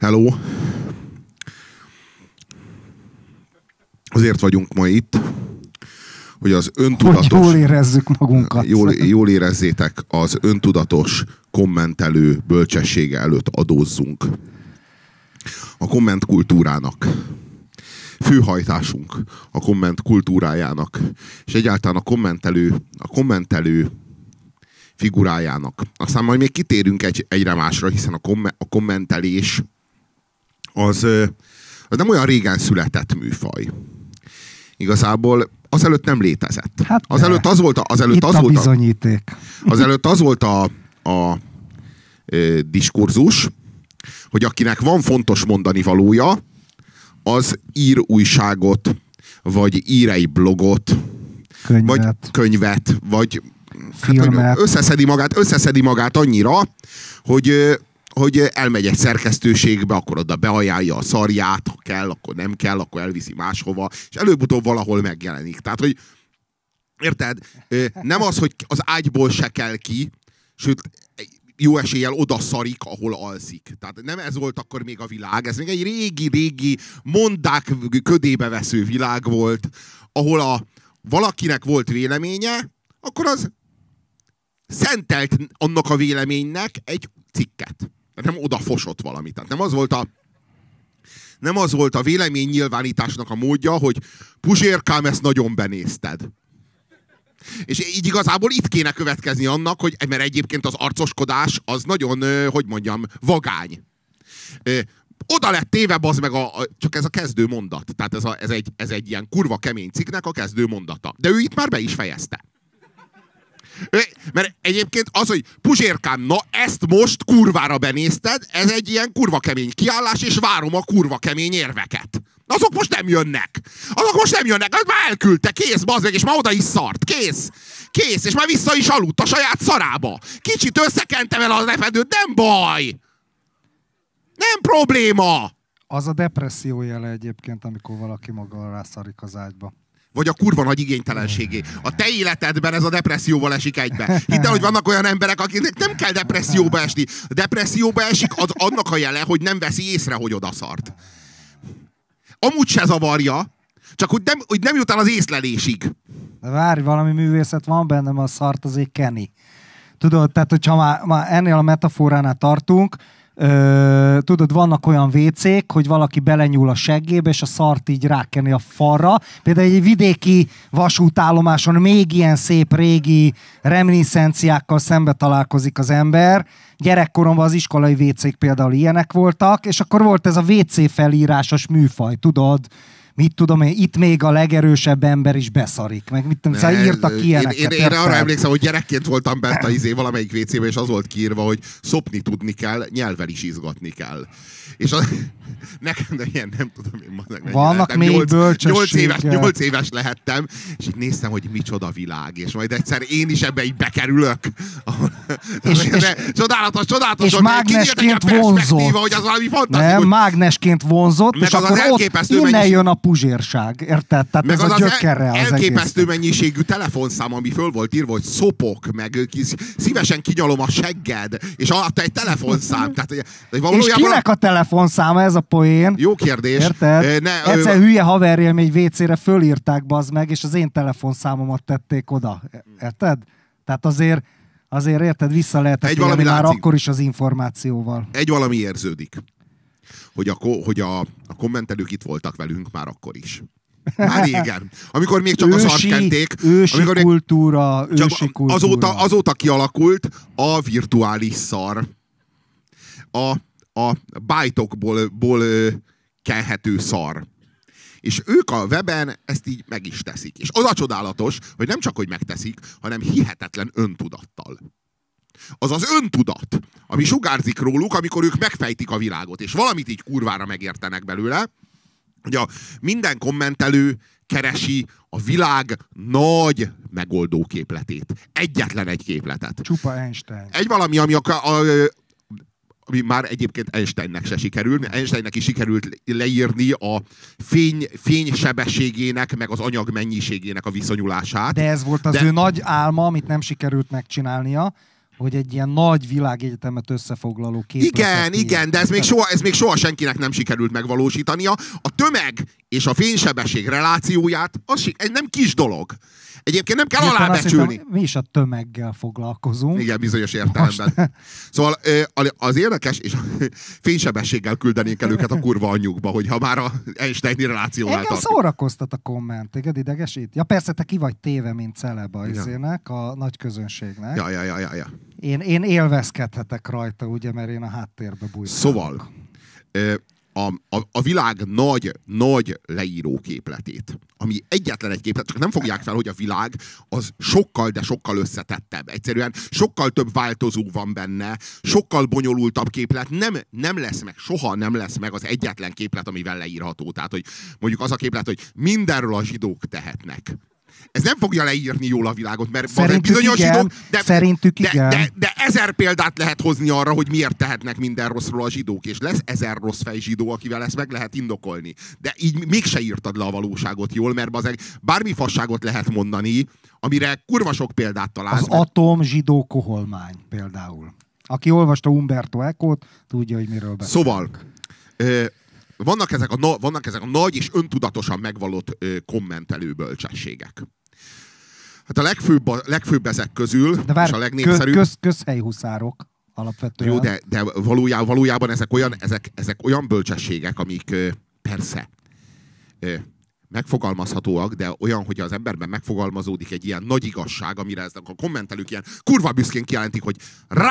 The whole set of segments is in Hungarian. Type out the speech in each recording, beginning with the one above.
Hello! Azért vagyunk ma itt, hogy az öntudatos... Hogy jól érezzük magunkat. Jól érezzétek, az öntudatos kommentelő bölcsessége előtt adózzunk. A komment kultúrának. Főhajtásunk a komment kultúrájának. És egyáltalán a kommentelő figurájának. Aztán majd még kitérünk egyre másra, hiszen a kommentelés az nem olyan régen született műfaj. Igazából azelőtt nem létezett. Hát azelőtt az volt a bizonyíték. Azelőtt az volt a diskurzus, hogy akinek van fontos mondani valója, az ír újságot, vagy ír egy blogot, vagy könyvet, vagy filmet. Összeszedi magát annyira, hogy elmegy egy szerkesztőségbe, akkor oda beajánlja a szarját, ha kell, akkor nem kell, akkor elviszi máshova, és előbb-utóbb valahol megjelenik. Tehát, hogy érted? Nem az, hogy az ágyból se kell ki, sőt, jó eséllyel oda szarik, ahol alszik. Tehát nem ez volt akkor még a világ, ez még egy régi, mondák ködébe vesző világ volt, ahol valakinek volt véleménye, akkor az szentelt annak a véleménynek egy cikket. Nem oda fosott valamit. Tehát nem az volt a vélemény nyilvánításnak a módja, hogy Puzsérkám, ezt nagyon benézted. És így igazából itt kéne következni annak, hogy, mert egyébként az arcoskodás az nagyon, vagány. Oda lett téve, bazd meg, csak ez a kezdő mondat. Tehát ez egy ilyen kurva kemény cikknek a kezdő mondata. De ő itt már be is fejezte. Mert egyébként az, hogy Puzsérkám, na ezt most kurvára benézted, ez egy ilyen kurva kemény kiállás, és várom a kurva kemény érveket. Azok most nem jönnek. Az már elküldte, kész, bazd meg, és már oda is szart. Kész, és már vissza is aludt a saját szarába. Kicsit összekente vele a lepedőt, nem baj. Nem probléma. Az a depresszió jele egyébként, amikor valaki maga rászarik az ágyba. Vagy a kurva nagy igénytelenségé. A te életedben ez a depresszióval esik egybe. Hidd el, hogy vannak olyan emberek, akiknek nem kell depresszióba esni. A depresszióba esik az annak a jele, hogy nem veszi észre, hogy odaszart. Amúgy se zavarja, csak hogy nem jut el az észlelésig. De várj, valami művészet van bennem, a szart azért keni. Tudod, tehát hogyha már ennél a metaforánál tartunk, tudod, vannak olyan vécék, hogy valaki belenyúl a seggébe, és a szart így rákeni a falra. Például egy vidéki vasútállomáson még ilyen szép régi reminiszenciákkal szembe találkozik az ember. Gyerekkoromban az iskolai vécék például ilyenek voltak, és akkor volt ez a WC felírásos műfaj, tudod? Mit tudom én, itt még a legerősebb ember is beszarik. Meg mit tudom, szóval írtak ilyeneket. Én arra emlékszem, hogy gyerekként voltam bent valamelyik WC-ben, és az volt kiírva, hogy szopni tudni kell, nyelvvel is izgatni kell. És nekem, de ilyen nem tudom én. Vannak még bölcsességek. 8 éves lehettem, és így néztem, hogy micsoda világ, és majd egyszer én is ebbe így bekerülök. Csodálatos, és mágnesként vonzott. Hogy az valami fantasztikus. Nem, mágnesként vonzott, és akkor ott innen jön a puzsérság, érted? Tehát meg ez a gyökere az elképesztő mennyiségű telefonszám, ami föl volt írva, hogy szopok, meg szívesen kinyalom a segged, és alatta egy telefonszám. Tehát, és kinek a telefonszáma, ez a poén? Jó kérdés. Érted? Egyszer hülye haverjaim egy WC-re fölírták, bazd meg, és az én telefonszámomat tették oda. Érted? Tehát azért érted, vissza lehetett élni már akkor is az információval. Egy valami érződik. Hogy a kommentelők itt voltak velünk már akkor is. Már régen. Amikor még csak a szart kenték. Ősi kultúra. Azóta kialakult a virtuális szar. A bájtokból kenhető szar. És ők a weben ezt így meg is teszik. És az a csodálatos, hogy nem csak hogy megteszik, hanem hihetetlen öntudattal. Az az öntudat, ami sugárzik róluk, amikor ők megfejtik a világot, és valamit így kurvára megértenek belőle, hogy minden kommentelő keresi a világ nagy megoldó képletét. Egyetlen egy képletet. Csupa Einstein. Egy valami, ami már egyébként Einsteinnek se sikerült. Einsteinnek is sikerült leírni a fény sebességének, meg az anyag mennyiségének a viszonyulását. De ez volt az ő nagy álma, amit nem sikerült megcsinálnia, hogy egy ilyen nagy világegyetemet összefoglaló képletet. Igen, de ez még soha senkinek nem sikerült megvalósítania. A tömeg és a fénysebesség relációját, az nem kis dolog. Egyébként nem kell alábecsülni. Mi is a tömeggel foglalkozunk. Igen, bizonyos értelemben. Most. Szóval az érdekes, és a fénysebességgel küldenénk el őket a kurva anyjukba, hogyha már a Einsteini relációnál tartjuk. Engem szórakoztat a komment, téged idegesít? Ja persze, te ki vagy téve, mint celeb a izének, a nagy közönségnek. Ja. Én élvezkedhetek rajta, ugye, mert én a háttérbe bújtam. Szóval, a világ nagy leíró képletét, ami egyetlen egy képlet, csak nem fogják fel, hogy a világ az sokkal, de sokkal összetettebb. Egyszerűen sokkal több változó van benne, sokkal bonyolultabb képlet, nem lesz meg, soha nem lesz meg az egyetlen képlet, amivel leírható. Tehát, hogy mondjuk az a képlet, hogy mindenről a zsidók tehetnek. Ez nem fogja leírni jól a világot, mert bizonyos zsidók, de 1000 példát lehet hozni arra, hogy miért tehetnek minden rosszról a zsidók, és lesz 1000 rossz fej zsidó, akivel ezt meg lehet indokolni. De így mégse írtad le a valóságot jól, mert bármi fasságot lehet mondani, amire kurva sok példát találsz. Az atom zsidó koholmány például. Aki olvasta Umberto Ecót, tudja, hogy miről beszélünk. Szóval, vannak ezek a nagy és öntudatosan megvalott kommentelő bölcsességek. Hát a legfőbb ezek közül, de várj, és a legnépszerűbb... közhelyhuszárok alapvetően. Jó, de valójában ezek olyan bölcsességek, amik persze megfogalmazhatóak, de olyan, hogy az emberben megfogalmazódik egy ilyen nagy igazság, amire ezek a kommentelők ilyen kurva büszkén kijelentik, hogy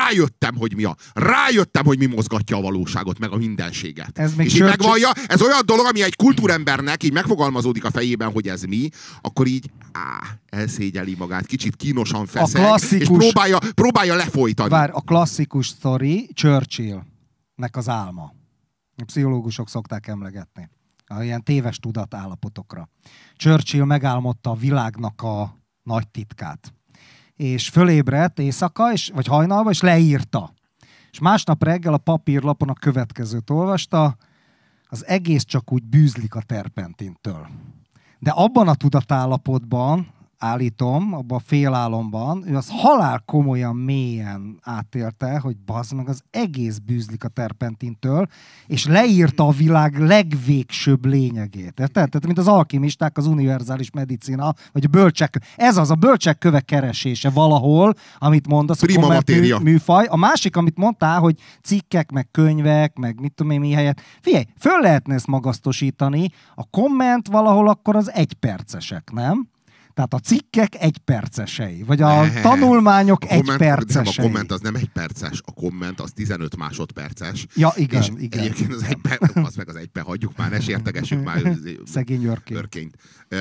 rájöttem, hogy mi mozgatja a valóságot, meg a mindenséget. És így megvallja, ez olyan dolog, ami egy kultúrembernek így megfogalmazódik a fejében, hogy ez mi, akkor így elszégyeli magát, kicsit kínosan feszeg, és próbálja lefolytani. Vár, a klasszikus sztori Churchill-nek az álma. A pszichológusok szokták emlegetni. Ilyen téves tudatállapotokra. Churchill megálmodta a világnak a nagy titkát. És fölébredt éjszaka, vagy hajnalban, és leírta. És másnap reggel a papírlapon a következőt olvasta, az egész csak úgy bűzlik a terpentintől. De abban a tudatállapotban, állítom, abban a félálomban, ő az halál komolyan mélyen átélte, hogy bazd meg, az egész bűzlik a terpentintől, és leírta a világ legvégsőbb lényegét. Érted? Tehát, mint az alkimisták, az univerzális medicina, vagy a bölcsek, ez az a bölcsek köve keresése valahol, amit mondasz, prima matéria. Műfaj. A másik, amit mondtál, hogy cikkek, meg könyvek, meg mit tudom én mi helyett. Figyelj, föl lehetne ezt magasztosítani, a komment valahol akkor az 1 percesek, nem? Tehát a cikkek 1 percesei, vagy a tanulmányok 1 percesei. A komment az nem 1 perces, a komment az 15 másodperces. Ja, igen. Egyébként az meg az 1 hagyjuk már, ne sértegessük már. Szegény őrkényt.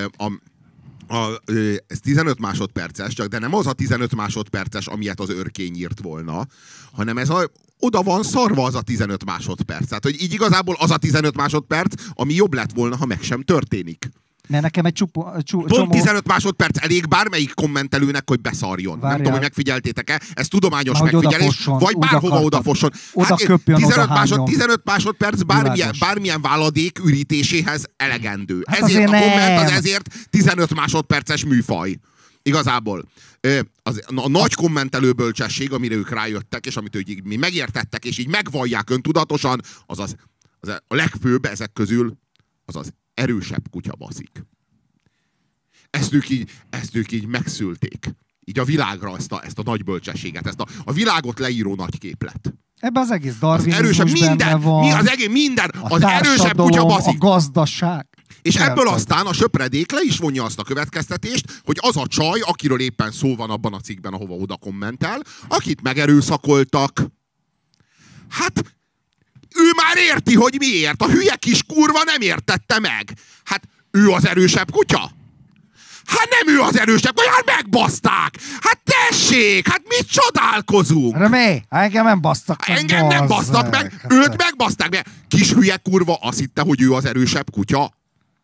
Ez 15 másodperces, de nem az a 15 másodperces, amilyet az őrkény írt volna, hanem oda van szarva az a 15 másodperc. Tehát, hogy így igazából az a 15 másodperc, ami jobb lett volna, ha meg sem történik. Mert nekem egy Pont 15 másodperc elég bármelyik kommentelőnek, hogy beszarjon. Várjál. Nem tudom, hogy megfigyeltétek-e. Ez tudományos megfigyelés. Vagy bárhova odafosson. Oda köpjön, 15 másodperc bármilyen váladék ürítéséhez elegendő. Hát ezért a komment az ezért 15 másodperces műfaj. Igazából. A nagy kommentelő bölcsesség, amire ők rájöttek, és amit ők mi megértettek, és így megvallják öntudatosan, az a legfőbb ezek közül, az erősebb kutya baszik. Ezt ők így megszülték. Így a világra ezt a nagy bölcsességet, a világot leíró nagy képlet. Ebben az egész darwinizmus benne van. Az erősebb kutya baszik. A gazdaság. És ebből aztán a söpredék le is vonja azt a következtetést, hogy az a csaj, akiről éppen szó van abban a cikkben, ahova oda kommentál, akit megerőszakoltak. Hát ő már érti, hogy miért. A hülye kis kurva nem értette meg. Hát ő az erősebb kutya? Hát nem ő az erősebb kutya, hát megbaszták. Hát tessék, hát mit csodálkozunk? Remé, engem nem basztak meg. Engem nem basztak meg, őt megbaszták meg. Kis hülye kurva azt hitte, hogy ő az erősebb kutya?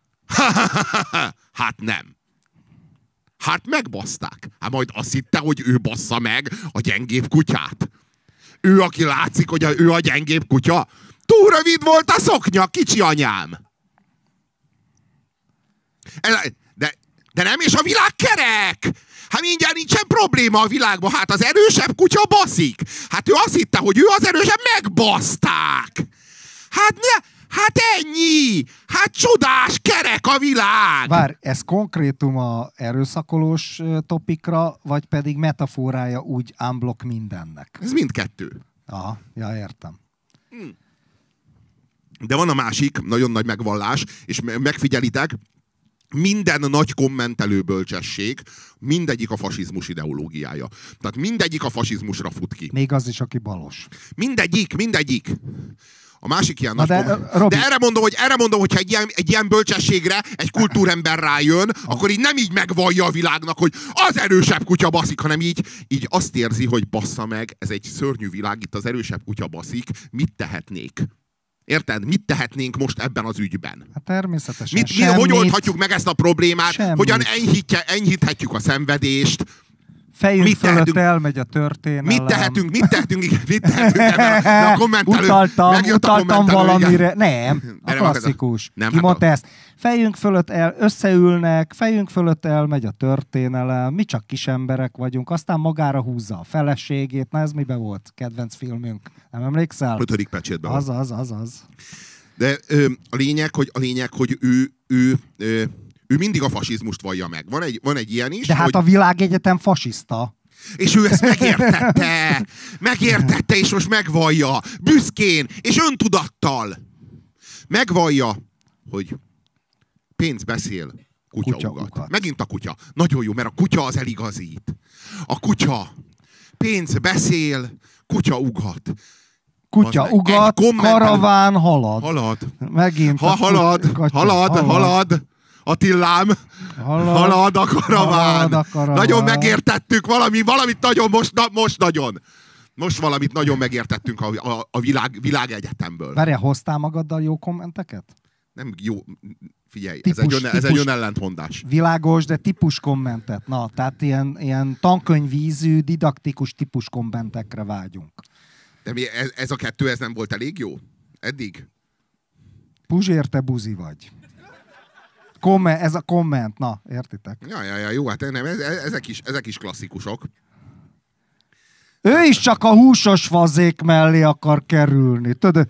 Hát nem. Hát megbaszták. Hát majd azt hitte, hogy ő bassza meg a gyengébb kutyát. Ő, aki látszik, hogy ő a gyengébb kutya. Túl rövid volt a szoknya, kicsi anyám. De nem, és a világ kerek! Hát mindjárt nincsen probléma a világban. Hát az erősebb kutya baszik. Hát ő azt hitte, hogy ő az erősebb, megbaszták. Hát ennyi! Hát csodás, kerek a világ! Várj, ez konkrétum a erőszakolós topikra, vagy pedig metaforája úgy unblock mindennek? Ez mindkettő. Aha, ja, értem. De van a másik, nagyon nagy megvallás, és megfigyelitek, minden nagy kommentelő bölcsesség, mindegyik a fasizmus ideológiája. Tehát mindegyik a fasizmusra fut ki. Még az is, aki balos. Mindegyik. A másik ilyen de erre mondom, hogyha egy ilyen bölcsességre egy kultúrember rájön, akkor így nem így megvallja a világnak, hogy az erősebb kutya baszik, hanem így azt érzi, hogy bassza meg, ez egy szörnyű világ, itt az erősebb kutya baszik, mit tehetnék? Érted? Mit tehetnénk most ebben az ügyben? Hát természetesen. Hogy oldhatjuk meg ezt a problémát? Semmit. Hogyan enyhíthetjük a szenvedést? Fejünk fölött elmegy a történelem. Mit tehetünk ebben a kommentelő? Utaltam valamire. Nem, a klasszikus. Ki mondta ezt? Fejünk fölött összeülnek, fejünk fölött elmegy a történelem, mi csak kis emberek vagyunk, aztán magára húzza a feleségét. Na ez miben volt? Kedvenc filmünk. Nem emlékszel? 5. pecsétben. Az. De a lényeg, hogy ő mindig a fasizmust vallja meg. Van egy ilyen is. De hát a világegyetem fasiszta. És ő ezt megértette, és most megvallja. Büszkén, és öntudattal. Megvallja, hogy pénz beszél, kutya ugat. Megint a kutya. Nagyon jó, mert a kutya az eligazít. A kutya pénz beszél, kutya ugat. Kutya ugat, karaván halad. Megint halad. Attillám, halad a karaván. Nagyon megértettük, valamit nagyon, most valamit nagyon megértettünk a világegyetemből. Várjál, hoztál magaddal jó kommenteket? Nem jó, figyelj, ez egy önellentmondás. Világos, de típus kommentet. Na, tehát ilyen tankönyvízű, didaktikus típus kommentekre vágyunk. De ez a kettő, ez nem volt elég jó? Eddig? Puzsér, te buzi vagy. Ez a komment, na, értitek? Ja, jó, hát nem, ezek is klasszikusok. Ő is csak a húsos fazék mellé akar kerülni. Tudod,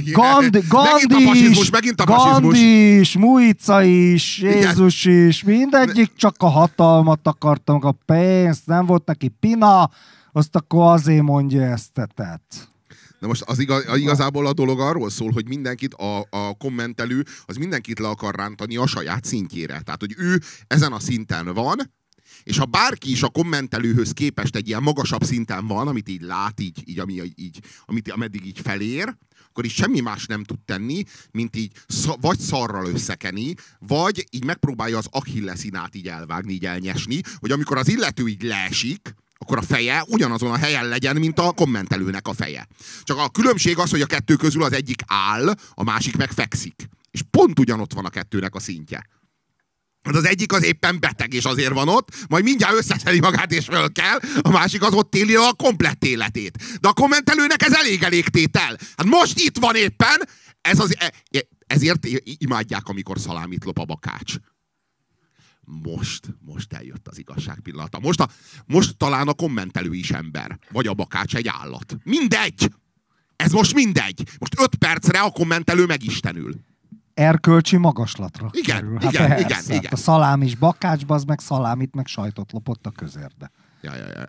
Gandhi is, Mujica is, Jézus is, mindegyik csak a hatalmat akarta, a pénzt, nem volt neki pina, azt akkor azért mondja ezt tetett. Na most igazából a dolog arról szól, hogy mindenkit, a kommentelő, az mindenkit le akar rántani a saját szintjére. Tehát, hogy ő ezen a szinten van, és ha bárki is a kommentelőhöz képest egy ilyen magasabb szinten van, amit így lát, ameddig így felér, akkor is semmi más nem tud tenni, mint így vagy szarral összekeni, vagy így megpróbálja az Achilleszínát így elvágni, így elnyesni, hogy amikor az illető így leesik, akkor a feje ugyanazon a helyen legyen, mint a kommentelőnek a feje. Csak a különbség az, hogy a kettő közül az egyik áll, a másik meg fekszik. És pont ugyanott van a kettőnek a szintje. Az egyik az éppen beteg, és azért van ott, majd mindjárt összeszedi magát, és föl kell, a másik az ott éli a komplett életét. De a kommentelőnek ez elég tétel. Hát most itt van éppen, ezért imádják, amikor szalámit lop a bakács. Most eljött az igazság pillanata. Most talán a kommentelő is ember. Vagy a bakács egy állat. Mindegy! Ez most mindegy. Most 5 percre a kommentelő megistenül. Erkölcsi magaslatra kerül. Igen. A szalám is bakácsba, az meg szalámit, meg sajtot lopott a közérde. Ja.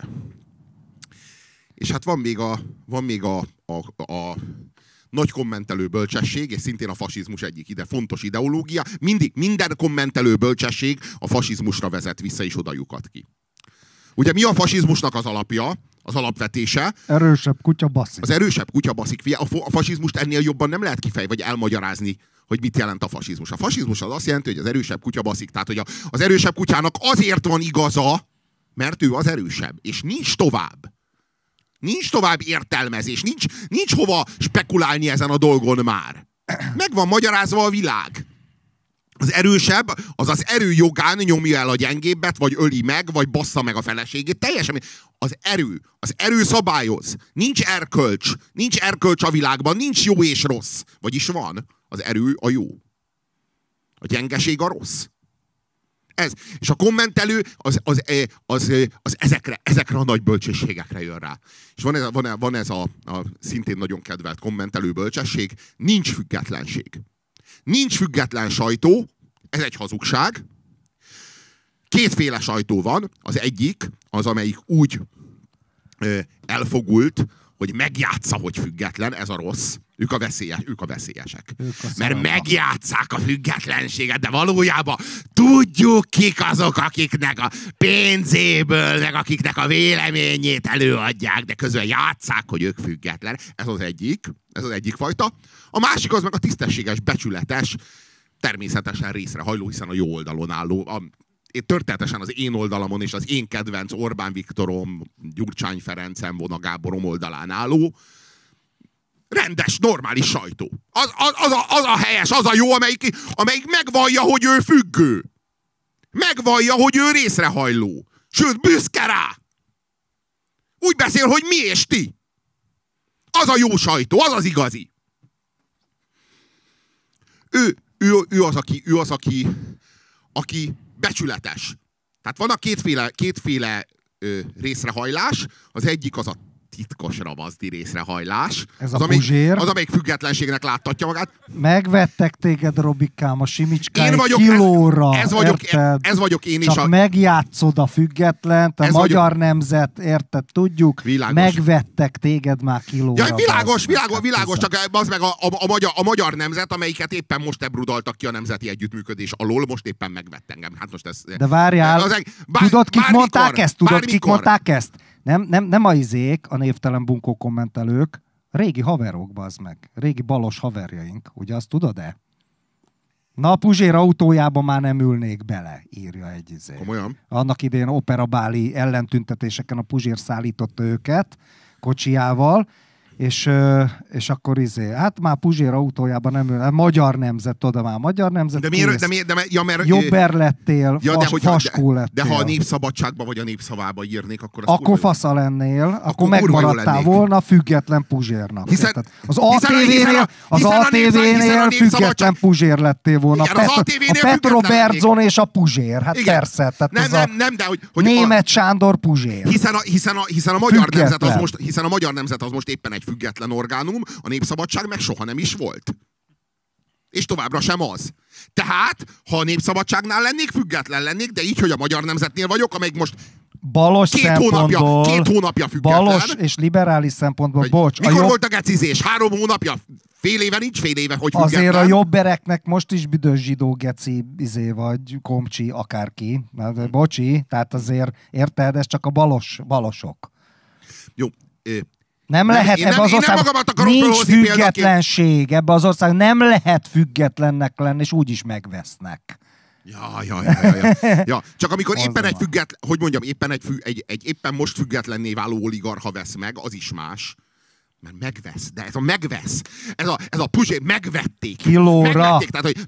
És hát van még a nagy kommentelő bölcsesség, és szintén a fasizmus egyik ide fontos ideológia. Minden kommentelő bölcsesség a fasizmusra vezet vissza, és oda lyukat ki. Ugye mi a fasizmusnak az alapja, az alapvetése? Erősebb kutya baszik. Az erősebb kutya baszik. A fasizmust ennél jobban nem lehet kifejni, vagy elmagyarázni, hogy mit jelent a fasizmus. A fasizmus az azt jelenti, hogy az erősebb kutya baszik. Tehát, hogy az erősebb kutyának azért van igaza, mert ő az erősebb. És nincs tovább. Nincs tovább értelmezés, nincs hova spekulálni ezen a dolgon már. Meg van magyarázva a világ. Az erősebb, az erő jogán nyomja el a gyengébbet, vagy öli meg, vagy bassza meg a feleségét. Teljesen. Az erő szabályoz. Nincs erkölcs a világban, nincs jó és rossz. Vagyis van. Az erő a jó. A gyengeség a rossz. Ez. És a kommentelő az ezekre a nagy bölcsességekre jön rá. És van ez a szintén nagyon kedvelt kommentelő bölcsesség, nincs függetlenség. Nincs független sajtó, ez egy hazugság. Kétféle sajtó van. Az egyik, az amelyik úgy elfogult, hogy megjátsza, hogy független, ez a rossz. Ők a veszélyesek. Mert megjátsszák a függetlenséget, de valójában tudjuk, kik azok, akiknek a pénzéből, meg akiknek a véleményét előadják, de közben játsszák, hogy ők független. Ez az egyik fajta. A másik az meg a tisztességes, becsületes, természetesen részrehajló, hiszen a jó oldalon álló, történetesen az én oldalamon és az én kedvenc Orbán Viktorom, Gyurcsány Ferencem, Vona Gáborom oldalán álló rendes, normális sajtó. Az a helyes, az a jó, amelyik megvallja, hogy ő függő. Megvallja, hogy ő részrehajló. Sőt, büszke rá. Úgy beszél, hogy mi és ti. Az a jó sajtó, az az igazi. Ő az, aki becsületes. Tehát van a kétféle részrehajlás. Az egyik az a titkos ravaszdi részrehajlás. Ez az, a puzsér. Az, amelyik függetlenségnek láttatja magát. Megvettek téged, Robikám, a Simicskán én vagyok, kilóra. Ez vagyok én is. Csak megjátszod a függetlent, a magyar nemzet, érted, tudjuk. Világos. Megvettek téged már kilóra. Ja, világos, csak az meg a magyar nemzet, amelyiket éppen most ebrudaltak ki a nemzeti együttműködés alól, most éppen megvett engem. Hát most ez, de várjál, tudod, kik mondták ezt? Kik mondták ezt? Nem a izék, a névtelen bunkó kommentelők, régi haverok, bazd meg. Régi balos haverjaink, ugye azt tudod-e? Na, a Puzsér autójában már nem ülnék bele, írja egy izé. Komolyan? Annak idején operabáli ellentüntetéseken a Puzsér szállította őket kocsijával, és akkor hát már Puzsér autójában nem ül, magyar nemzet, oda már magyar nemzet. De miért? Mert jobber lettél, faskó lettél. De ha a Népszabadságba vagy a Népszavába írnék, akkor fasza lennél, akkor megmaradtál volna független Puzsérnak. Az ATV-nél független Puzsér lettél volna. Igen, a Petro Berzon és a Puzsér. Hát igen. Persze. Nem, de hogy Németh Sándor Puzsér. Hiszen a magyar nemzet az most éppen egy független orgánum, a Népszabadság meg soha nem is volt. És továbbra sem az. Tehát, ha a Népszabadságnál lennék, független lennék, de így, hogy a magyar nemzetnél vagyok, amelyik most balos két hónapja független. Balos és liberális szempontból, bocs. Mikor volt a gecizés? 3 hónapja? Fél éve nincs, fél éve, hogy független. Azért a jobbereknek most is büdös zsidó geci, vagy komcsi, akárki. Bocsi, tehát azért érted, ez csak a balosok. Jó. Nem lehet ebbe az országban, nincs függetlenség ebbe az országban, nem lehet függetlennek lenni, és úgyis megvesznek. Ja. Csak amikor éppen egy éppen most függetlenné váló oligarcha vesz meg, az is más. Mert megvesz, de ez a megvesz. Ez a Puzsér, megvették. Kilóra. Megvették. Tehát, hogy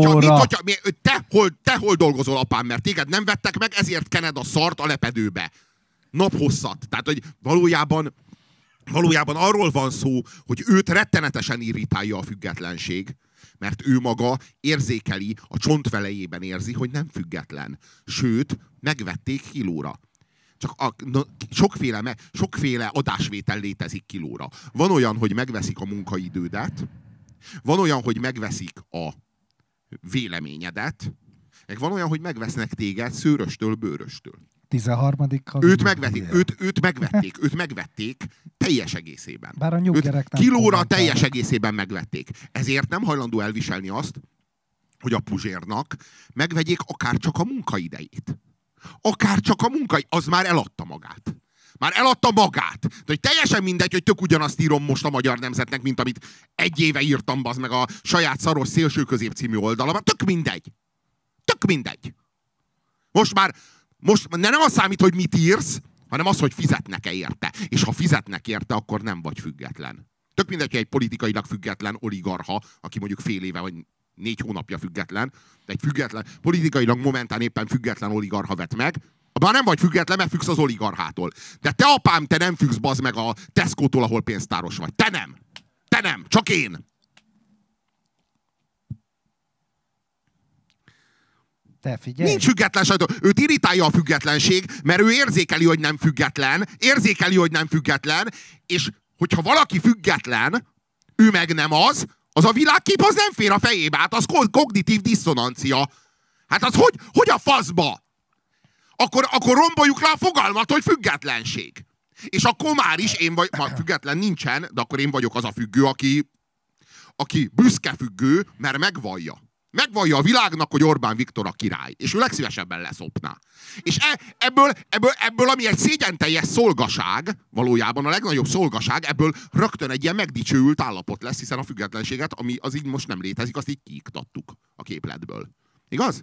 te hol dolgozol, apám, mert téged nem vettek meg, ezért kened a szart a lepedőbe. Naphosszat. Tehát, hogy valójában arról van szó, hogy őt rettenetesen irritálja a függetlenség, mert ő maga érzékeli, a csontvelejében érzi, hogy nem független. Sőt, megvették kilóra. Csak sokféle adásvétel létezik kilóra. Van olyan, hogy megveszik a munkaidődet, van olyan, hogy megveszik a véleményedet, meg van olyan, hogy megvesznek téged szőröstől, bőröstől. 13. Őt megvették teljes egészében. Bár a nyuggerek nem kilóra teljes egészében megvették. Ezért nem hajlandó elviselni azt, hogy a Puzsérnak megvegyék akár csak a munkaidejét. Akár csak a az már eladta magát. De hogy teljesen mindegy, hogy tök ugyanazt írom most a Magyar Nemzetnek, mint amit 1 éve írtam bazd meg a saját szaros szélsőközép című oldalamon. Tök mindegy. Most nem az számít, hogy mit írsz, hanem az, hogy fizetnek-e érte. És ha fizetnek érte, akkor nem vagy független. Tök mindegy, hogy egy politikailag független oligarcha, aki mondjuk fél éve vagy 4 hónapja független, de egy független, politikailag momentán éppen független oligarcha vett meg, abban nem vagy független, mert függsz az oligarchától. De te, apám, te nem függsz bazd meg a Tesco-tól, ahol pénztáros vagy. Te nem, csak én. Te figyelj. Nincs független sajtó. Őt irritálja a függetlenség, mert ő érzékeli, hogy nem független, és hogyha valaki független, ő meg nem az a világkép az nem fér a fejébe. Hát az kognitív disszonancia. Hát az hogy a faszba? Akkor romboljuk le a fogalmat, hogy függetlenség. És akkor már is független nincsen, de akkor én vagyok az a függő, aki büszke függő, mert megvallja. Megvallja a világnak, hogy Orbán Viktor a király. És ő legszívesebben leszopná. És ebből, ami egy szégyenteljes szolgaság, valójában a legnagyobb szolgaság, ebből rögtön egy ilyen megdicsőült állapot lesz, hiszen a függetlenséget, ami az így most nem létezik, azt így kiiktattuk a képletből. Igaz?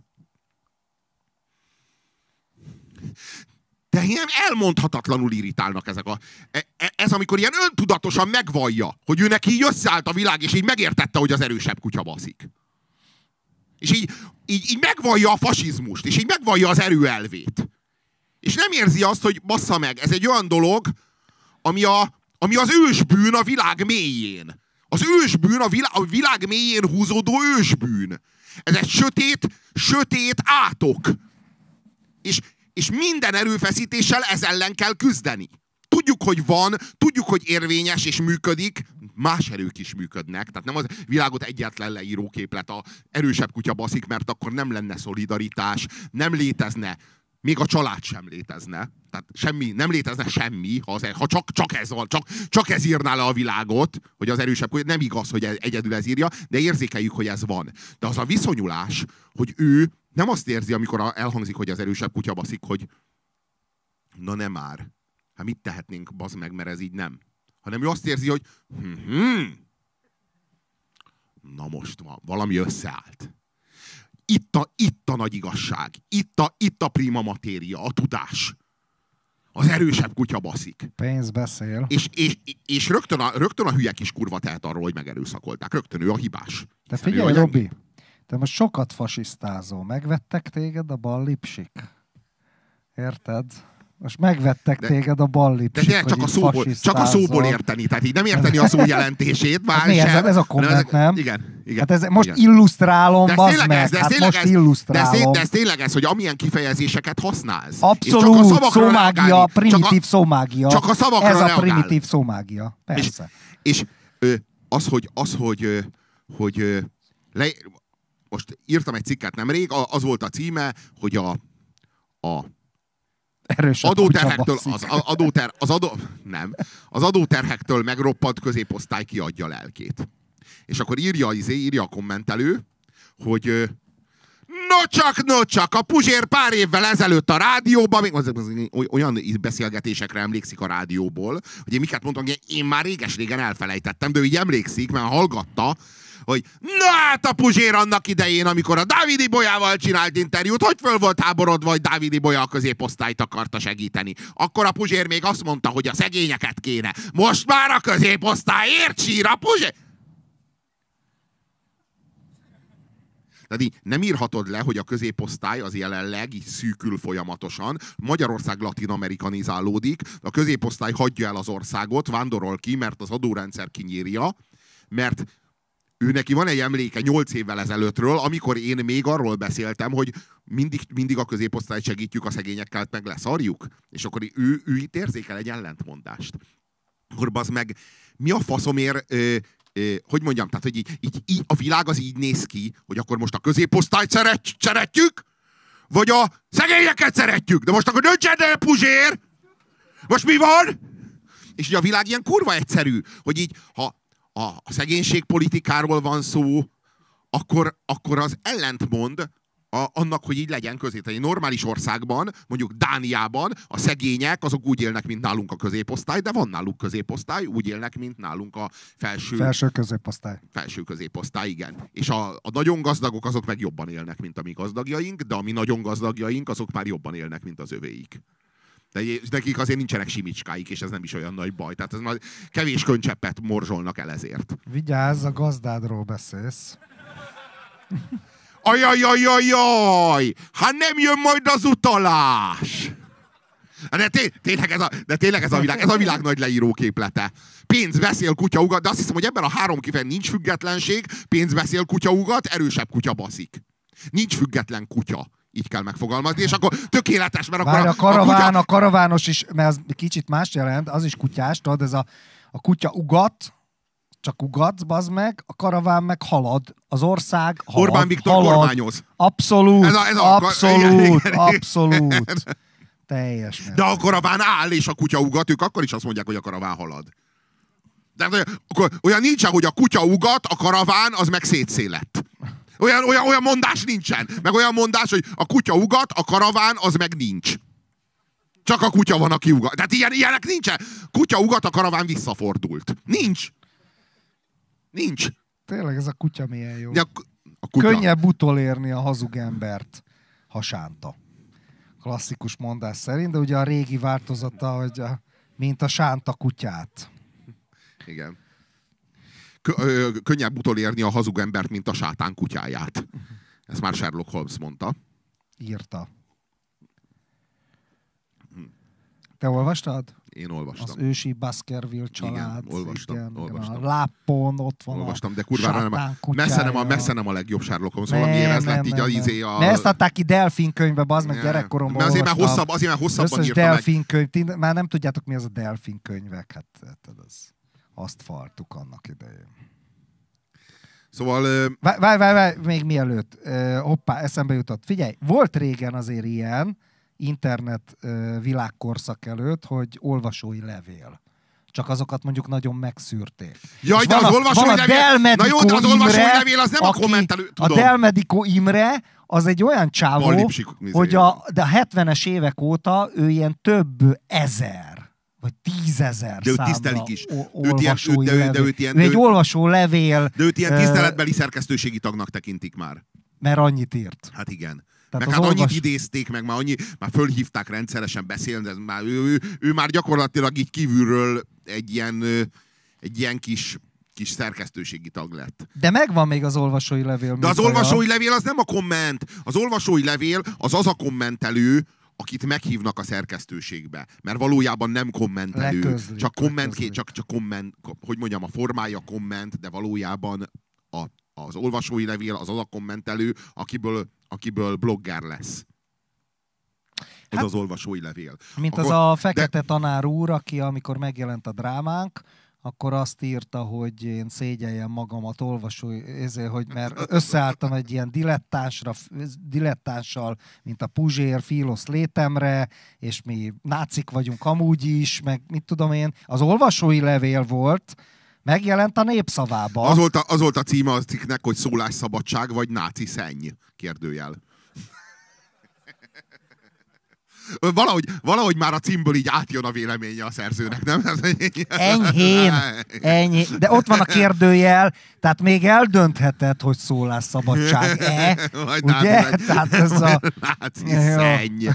De ilyen elmondhatatlanul irritálnak ezek ez amikor ilyen öntudatosan megvallja, hogy ő neki így összeállt a világ, és így megértette, hogy az erősebb kutya baszik. És így megvallja a fasizmust, és így megvallja az erő elvét. És nem érzi azt, hogy bassza meg, ez egy olyan dolog, ami az ősbűn a világ mélyén. Az ősbűn a világ mélyén húzódó ősbűn. Ez egy sötét átok. És minden erőfeszítéssel ez ellen kell küzdeni. Tudjuk, hogy van, tudjuk, hogy érvényes és működik, más erők is működnek. Tehát nem az világot egyetlen leíró képlet, a erősebb kutya baszik, mert akkor nem lenne szolidaritás, nem létezne, még a család sem létezne. Tehát nem létezne semmi, ha csak ez van, csak ez írná le a világot, hogy az erősebb kutya, nem igaz, hogy egyedül ez írja, de érzékeljük, hogy ez van. De az a viszonyulás, hogy ő nem azt érzi, amikor elhangzik, hogy az erősebb kutya baszik, hogy na nem már. Hát mit tehetnénk, bazd meg, mert ez így nem. Hanem ő azt érzi, hogy na most van, valami összeállt. Itt a nagy igazság. Itt a prima matéria, a tudás. Az erősebb kutya baszik. Pénz beszél. És rögtön a hülye kis kurva tehet arról, hogy megerőszakolták. Rögtön ő a hibás. De figyelj, Robi, te most sokat fasisztázol. Megvettek téged a ballipsik? Érted? Most megvettek téged a ballipsik, de csak a szóból érteni. Tehát így nem érteni a szó jelentését. Ez a komment, nem? Igen. Hát most illusztrálom, bazd meg. De ez tényleg ez, hogy amilyen kifejezéseket használsz. Abszolút, szómágia, primitív szómágia. Csak a szavakra ez reagál. a primitív szómágia. Persze. És most írtam egy cikket nemrég, az volt a címe, hogy a az adóterhektől megroppant középosztály kiadja lelkét. És akkor írja a kommentelő, hogy no csak, a Puzsér pár évvel ezelőtt a rádióban, még olyan beszélgetésekre emlékszik a rádióból, hogy én miket mondtam, hogy én már réges-régen elfelejtettem, de ő így emlékszik, mert hallgatta, hogy na hát a Puzsér annak idején, amikor a Dávid Ibolyával csinált interjút, hogy föl volt háborodva, hogy Dávid Ibolya a középosztályt akarta segíteni. Akkor a Puzsér még azt mondta, hogy a szegényeket kéne. Most már a középosztályért sír a Puzsér. Tehát így nem írhatod le, hogy a középosztály az jelenleg így szűkül folyamatosan. Magyarország latin-amerikanizálódik, a középosztály hagyja el az országot, vándorol ki, mert az adórendszer kinyírja, mert ő neki van egy emléke 8 évvel ezelőttről, amikor én még arról beszéltem, hogy mindig a középosztályt segítjük, a szegényekkel meg leszarjuk. És akkor ő itt érzékel egy ellentmondást. Akkor bazd meg, mi a faszomért, hogy mondjam, tehát hogy így a világ az így néz ki, hogy akkor most a középosztályt szeretjük, vagy a szegényeket szeretjük. De most akkor döntsed el, Puzsér! Most mi van? És így a világ ilyen kurva egyszerű, hogy így, ha a szegénységpolitikáról van szó, akkor az ellentmond annak, hogy így legyen közé. Egy normális országban, mondjuk Dániában a szegények azok úgy élnek, mint nálunk a középosztály, de van náluk középosztály, úgy élnek, mint nálunk a felső középosztály. Felső középosztály, igen. És a nagyon gazdagok azok meg jobban élnek, mint a mi gazdagjaink, de a mi nagyon gazdagjaink azok már jobban élnek, mint az övéik. De nekik azért nincsenek simicskáik, és ez nem is olyan nagy baj. Tehát ez már kevés könycseppet morzsolnak el ezért. Vigyázz, a gazdádról beszélsz. Ajajajajaj! Hát nem jön majd az utalás! De tényleg ez a világ nagy leíró képlete. Pénz beszél, kutya ugat, de azt hiszem, hogy ebben a 3 kifejezésben nincs függetlenség, pénz beszél, kutya ugat, erősebb kutya baszik. Nincs független kutya. Így kell megfogalmazni, és akkor tökéletes, mert akkor várj, a karavános is, mert az kicsit más jelent, az is kutyás, tudod, ez a kutya ugat, csak ugatsz, bazd meg, a karaván meg halad, az ország halad. Orbán Viktor kormányoz. Abszolút, abszolút, igen. abszolút. Teljes. De a karaván áll, és a kutya ugat, ők akkor is azt mondják, hogy a karaván halad. De olyan nincsen, hogy a kutya ugat, a karaván az meg szétszélett. Olyan mondás nincsen. Meg olyan mondás, hogy a kutya ugat, a karaván az meg nincs. Csak a kutya van, aki ugat. Tehát ilyenek nincsen. Kutya ugat, a karaván visszafordult. Nincs. Tényleg ez a kutya milyen jó. De a kutya... Könnyebb utolérni a hazug embert, ha sánta. Klasszikus mondás szerint, de ugye a régi változata, hogy mint a sánta kutyát. Igen. Könnyebb utolérni a hazug embert, mint a sátán kutyáját. Ezt már Sherlock Holmes mondta. Írta. Te olvastad? Én olvastam. Az ősi Baskerville család. Igen, olvastam. A lápon ott van olvastam, de kurvára nem messze nem a legjobb Sherlock Holmes. Valamiért ez lett így a... Ne ezt adták ki Delfin könyvbe, bazd meg, gyerekkoromban azért már hosszabban írta Delfin könyv, már nem tudjátok, mi az a Delfin könyvek. Hát azt faltuk annak idején. Szóval... Várj, még mielőtt. Hoppá, eszembe jutott. Figyelj, volt régen azért ilyen, internet világkorszak előtt, hogy olvasói levél. Csak azokat mondjuk nagyon megszűrték. Jaj, de az olvasói levél... Na jó, de az olvasói levél az nem a kommentelő... A Delmedico Imre az egy olyan csávó, hogy de a 70-es évek óta ő ilyen több ezer vagy 10 000 számra olvasói levél. Ő egy olvasó levél... De őt ilyen tiszteletbeli szerkesztőségi tagnak tekintik már. Mert annyit írt. Hát igen. Meg hát annyit idézték, meg már fölhívták rendszeresen beszélni, de ő már gyakorlatilag így kívülről egy ilyen kis szerkesztőségi tag lett. De megvan még az olvasói levél. De az olvasói levél az nem a komment. Az olvasói levél az a kommentelő, akit meghívnak a szerkesztőségbe. Mert valójában nem kommentelő. Csak komment, hogy mondjam, a formája komment, de valójában az olvasói levél az a kommentelő, akiből blogger lesz. Az az olvasói levél. Mint az a fekete tanár úr, aki amikor megjelent a drámánk, akkor azt írta, hogy én szégyeljem magamat olvasói, mert összeálltam egy ilyen dilettánssal, mint a Puzsér, Filosz létemre, és mi nácik vagyunk amúgy is, meg mit tudom én. Az olvasói levél volt, megjelent a Népszavában. Az volt a címe a cikknek, hogy szólásszabadság vagy náci szenny? Kérdőjel. Valahogy már a címből így átjön a véleménye a szerzőnek, nem? Enyhén. De ott van a kérdőjel, tehát még eldöntheted, hogy szólásszabadság-e. Ugye? Tehát ez a... Náci szenny.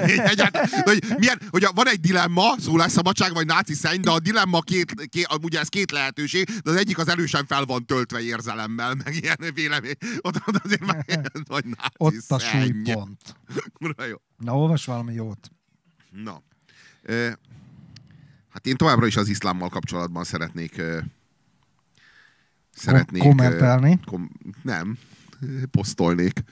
Hogy van egy dilemma, szólásszabadság vagy náci szenny, de a dilemma ugye ez két lehetőség, de az egyik az elősen fel van töltve érzelemmel, meg ilyen vélemény. Ott azért már vagy náci ott szenny. A súlypont. Na, olvas valami jót. Na. Hát én továbbra is az iszlámmal kapcsolatban szeretnék kommentelni. Nem. Posztolnék.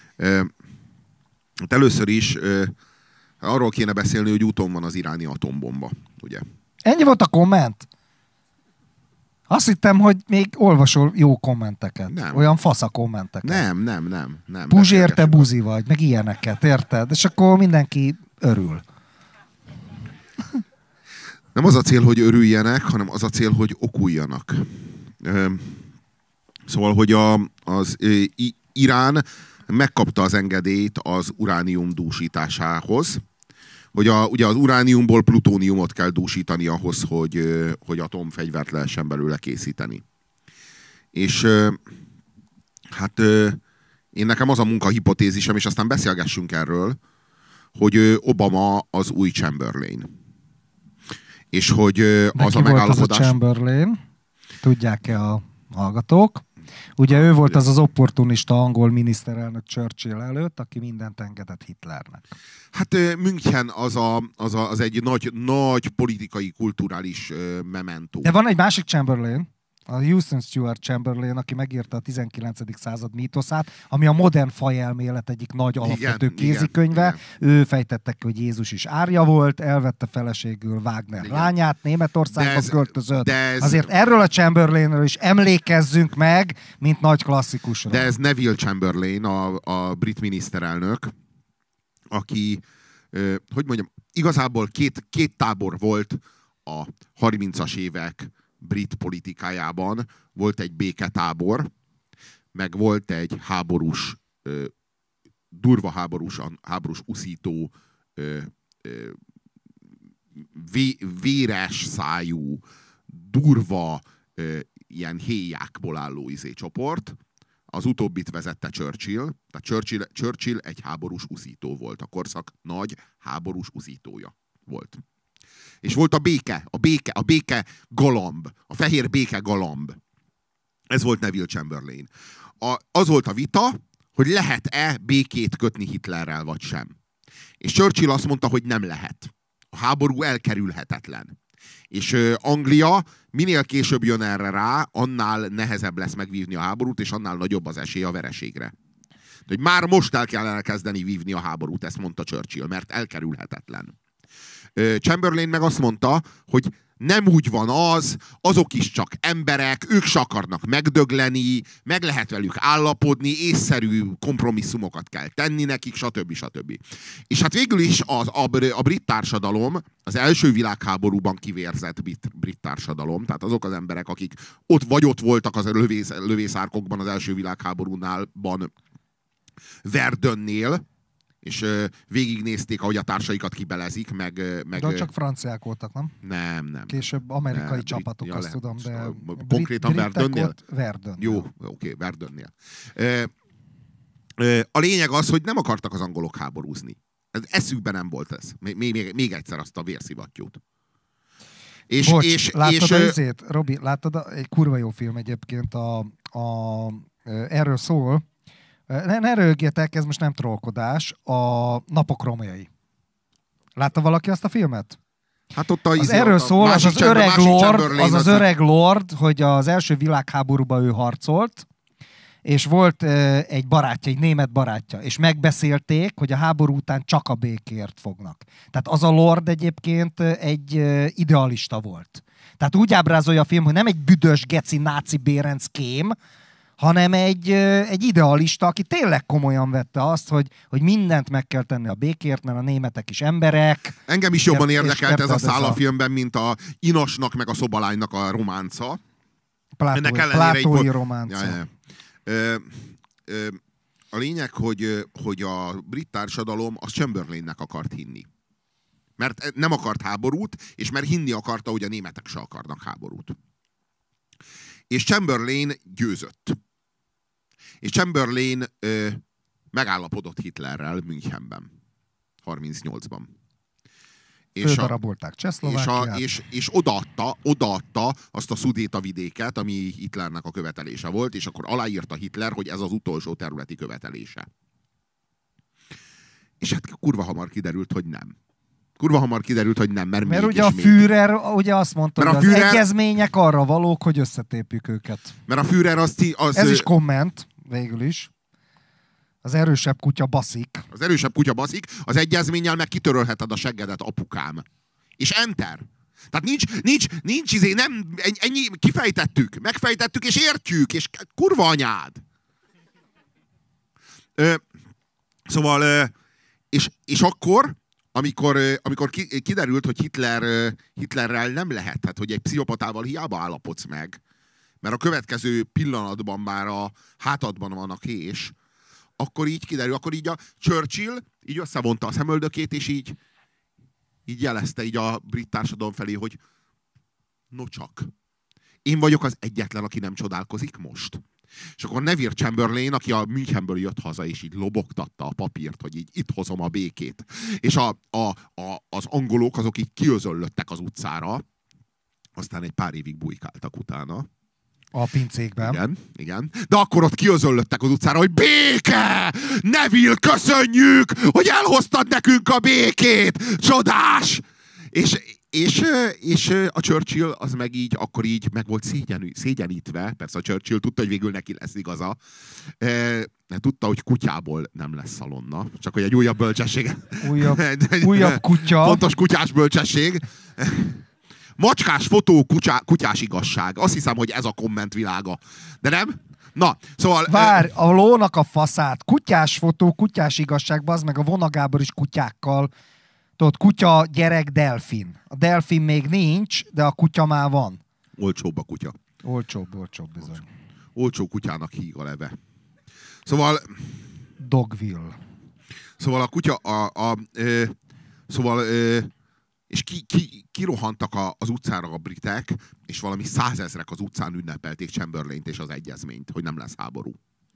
Hát először is arról kéne beszélni, hogy úton van az iráni atombomba. Ugye? Ennyi volt a komment? Azt hittem, hogy még olvasol jó kommenteket. Nem. Olyan fasz a kommenteket. Nem. Puzsér, te buzi vagy, meg ilyeneket, érted? És akkor mindenki örül. Nem az a cél, hogy örüljenek, hanem az a cél, hogy okuljanak. Szóval, hogy az Irán megkapta az engedélyt az uránium dúsításához, hogy ugye az urániumból plutóniumot kell dúsítani ahhoz, hogy atomfegyvert lehessen belőle készíteni. És hát én nekem az a munkahipotézisem, és aztán beszélgessünk erről, hogy Obama az új Chamberlain. És hogy az a megállapodás... volt az a Chamberlain? Tudják-e a hallgatók? Ugye ő volt az opportunista angol miniszterelnök Churchill előtt, aki mindent engedett Hitlernek. Hát München az egy nagy politikai, kulturális mementó. De van egy másik Chamberlain, A Houston Stewart Chamberlain, aki megírta a 19. század mítoszát, ami a modern fajelmélet egyik nagy alapvető kézikönyve. Igen. Ő fejtette ki, hogy Jézus is árja volt, elvette feleségül Wagner lányát, Németországba költözött. Azért erről a Chamberlainről is emlékezzünk meg, mint nagy klasszikusról. De ez Neville Chamberlain, a brit miniszterelnök, aki, hogy mondjam, igazából két tábor volt a 30-as évek brit politikájában. Volt egy béketábor, meg volt egy háborús, durva háborús uszító, véres szájú, durva, ilyen héjákból álló csoport. Az utóbbit vezette Churchill. Tehát Churchill egy háborús uszító volt. A korszak nagy háborús uszítója volt. És volt a béke galamb, a fehér béke galamb. Ez volt Neville Chamberlain. Az volt a vita, hogy lehet-e békét kötni Hitlerrel, vagy sem. És Churchill azt mondta, hogy nem lehet. A háború elkerülhetetlen. És Anglia minél később jön erre rá, annál nehezebb lesz megvívni a háborút, és annál nagyobb az esély a vereségre. De hogy már most el kell elkezdeni vívni a háborút, ezt mondta Churchill, mert elkerülhetetlen. Chamberlain meg azt mondta, hogy nem úgy van azok is csak emberek, ők se akarnak megdögleni, meg lehet velük állapodni, észszerű kompromisszumokat kell tenni nekik, stb. Stb. És hát végül is a brit társadalom, az első világháborúban kivérzett brit társadalom, tehát azok az emberek, akik ott voltak az lövészárkokban az első világháborúnálban, Verdunnél, és végignézték, ahogy a társaikat kibelezik, De csak franciák voltak, nem? Nem. Később amerikai csapatok, azt tudom, de... Konkrétan Verdunnél? Verdun. Jó, oké, Verdunnél. A lényeg az, hogy nem akartak az angolok háborúzni. Eszükben nem volt ez. Még egyszer azt a vérszivattyút. Láttad az izét? Robi, láttad? Egy kurva jó film egyébként erről szól. Ne röhögjetek, ez most nem trollkodás. A Napok romjai. Látta valaki azt a filmet? Hát ott erről szól, az öreg lord, hogy az első világháborúban ő harcolt, és volt egy barátja, egy német barátja, és megbeszélték, hogy a háború után csak a békért fognak. Tehát az a lord egyébként egy idealista volt. Tehát úgy ábrázolja a film, hogy nem egy büdös, geci, náci bérenc kém, hanem egy idealista, aki tényleg komolyan vette azt, hogy mindent meg kell tenni a békért, mert a németek is emberek. Engem is jobban érdekelt ez a szál a filmben, mint a Inosnak meg a szobalánynak a románca. Plátói románca. Ja. A lényeg, hogy a brit társadalom az Chamberlainnek akart hinni. Mert nem akart háborút, és mert hinni akarta, hogy a németek se akarnak háborút. És Chamberlain győzött. És Chamberlain megállapodott Hitlerrel Münchenben. 38-ban. Földarabolták Csehszlovákiát. És odaadta azt a Szudéta-vidéket, ami Hitlernek a követelése volt, és akkor aláírta Hitler, hogy ez az utolsó területi követelése. És hát kurva hamar kiderült, hogy nem. Mert ugye a Führer ugye azt mondta, hogy az egyezmények arra valók, hogy összetépjük őket. Mert a Führer Ez is komment, végül is. Az erősebb kutya baszik. Az egyezménnyel meg kitörölheted a seggedet, apukám. És enter. Tehát nincs ennyi, megfejtettük, és értjük, és kurva anyád. Szóval, és akkor, amikor kiderült, hogy Hitlerrel nem lehet, hát, hogy egy pszichopatával hiába állapodsz meg, mert a következő pillanatban már a hátadban van a kés, akkor így kiderül, akkor így a Churchill így összevonta a szemöldökét, és így jelezte így a brit társadalom felé, hogy no csak. Én vagyok az egyetlen, aki nem csodálkozik most. És akkor Neville Chamberlain, aki a Münchenből jött haza, és így lobogtatta a papírt, hogy így itt hozom a békét. És az angolok azok így kiözöllöttek az utcára, aztán egy pár évig bujkáltak utána. A pincékben. Igen. De akkor ott kiözöllöttek az utcára, hogy béke! Neville, köszönjük, hogy elhoztad nekünk a békét! Csodás! És a Churchill az meg így, akkor így meg volt szégyenítve, persze a Churchill tudta, hogy végül neki lesz igaza, tudta, hogy kutyából nem lesz szalonna, csak hogy egy újabb bölcsesség. Újabb kutya. Fontos kutyás bölcsesség. Macskás fotó, kutyás igazság. Azt hiszem, hogy ez a komment világa. De nem? Na, szóval... Várj, a lónak a faszát. Kutyás fotó, kutyás igazság, bazd meg a Vonagábor is kutyákkal. Tudod, kutya, gyerek, delfin. A delfin még nincs, de a kutya már van. Olcsóbb a kutya. Olcsóbb bizony. Olcsó kutyának híg a leve. Szóval... Dogville. Szóval a kutya... és kirohantak az utcára a britek, és valami 100 000-ek az utcán ünnepelték Chamberlaint és az egyezményt, hogy nem lesz háború.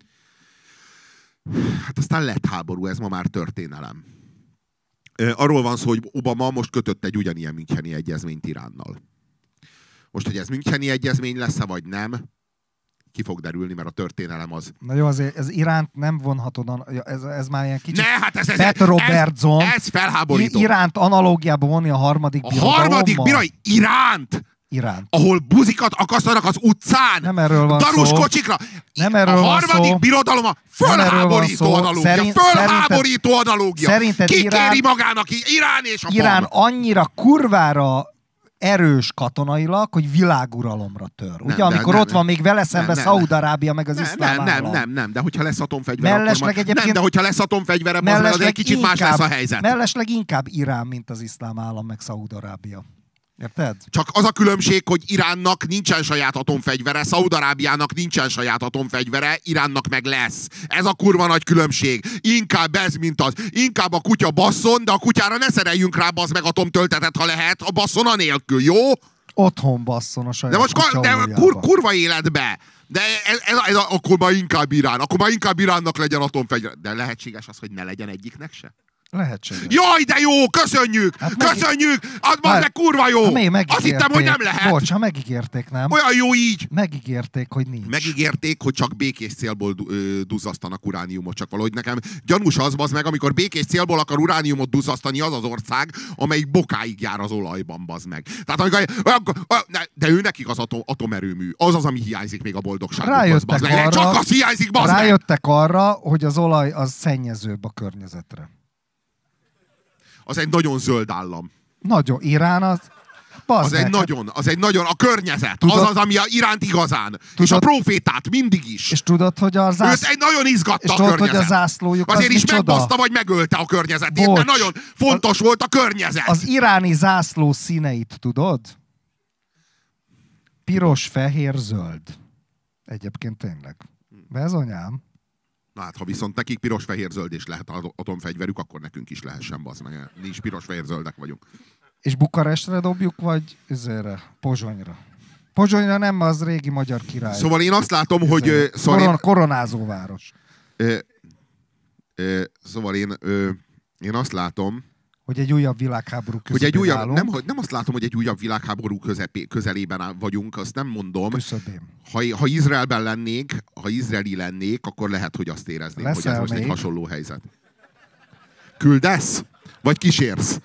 Hát aztán lett háború, ez ma már történelem. Arról van szó, hogy Obama most kötött egy ugyanilyen müncheni egyezményt Iránnal. Most, hogy ez müncheni egyezmény lesz-e, vagy nem, ki fog derülni, mert a történelem az... Na jó, azért ez Iránt nem vonhatod, ez már ilyen kicsit... Ne, hát Pat Robertson. Ez felháborító. Iránt analógiába vonni a harmadik birodalommal. A harmadik birodalom? Iránt? Ahol buzikat akasztanak az utcán? Nem erről van darus szó. kocsikra? Nem erről a van harmadik szó. birodalom a fölháborító analógia. Fölháborító analógia. Szerinted Ki kéri magának Irán és a Irán annyira kurvára erős katonailag, hogy világuralomra tör. Ugye, amikor ott van még vele szemben Szaúd-Arábia meg az iszlám állam. Nem, de hogyha lesz atomfegyvere, de hogyha lesz atomfegyvere, az egy kicsit más lesz a helyzet. Mellesleg inkább Irán, mint az iszlám állam meg Szaúd-Arábia. Érted? Csak az a különbség, hogy Iránnak nincsen saját atomfegyvere, Szaúd-Arábiának nincsen saját atomfegyvere, Iránnak meg lesz. Ez a kurva nagy különbség. Inkább ez, mint az. Inkább a kutya basszon, de a kutyára ne szereljünk rá, bazd meg atomtöltetet, ha lehet, a basszon anélkül, jó? Otthon basszon a saját kurva életbe. De akkor már inkább Irán. Akkor már inkább Iránnak legyen atomfegyver. De lehetséges az, hogy ne legyen egyiknek se? Lehetséges. Jaj, de jó! Köszönjük! Köszönjük! Az meg kurva jó! Azt hittem, hogy nem lehet. Bocs, ha megígérték, nem? Olyan jó így! Megígérték, hogy nincs. Megígérték, hogy csak békés célból duzzasztanak urániumot. Csak valahogy nekem gyanús az meg, amikor békés célból akar urániumot duzzasztani az az ország, amelyik bokáig jár az olajban, bazd meg. Tehát de ő nekik az atomerőmű. Az, ami hiányzik még a boldogságukhoz. Csak az hiányzik, bazd meg! Rájöttek arra, hogy az olaj az szennyezőbb a környezetre. Az egy nagyon zöld állam. Nagyon. Irán az... Az egy nagyon, a környezet. Tudod, az, ami Iránt igazán. Tudod, és a profétát mindig is. És tudod, hogy a Őt egy nagyon izgatta a környezet. Hogy a zászlójuk azért is megbaszta, vagy megölte a környezetét, mert nagyon fontos volt a környezet. Az iráni zászló színeit tudod? Piros, fehér, zöld. Egyébként tényleg. Bezonyám. Na hát, ha viszont nekik piros-fehér-zöld és lehet atomfegyverük, akkor nekünk is lehessen, bazd meg. Mi is piros-fehér-zöldek vagyunk. És Bukarestre dobjuk, vagy Pozsonyra? Pozsonyra nem, az régi magyar király. Szóval én azt látom, hogy... Koronázóváros. Szóval én azt látom... Hogy egy újabb világháború közepén állunk. Nem azt látom, hogy egy újabb világháború közelében vagyunk, azt nem mondom. Közepén. Ha Izraelben lennék, ha izraeli lennék, akkor lehet, hogy azt érezném, hogy ez most egy hasonló helyzet. Küldesz? Vagy kísérsz?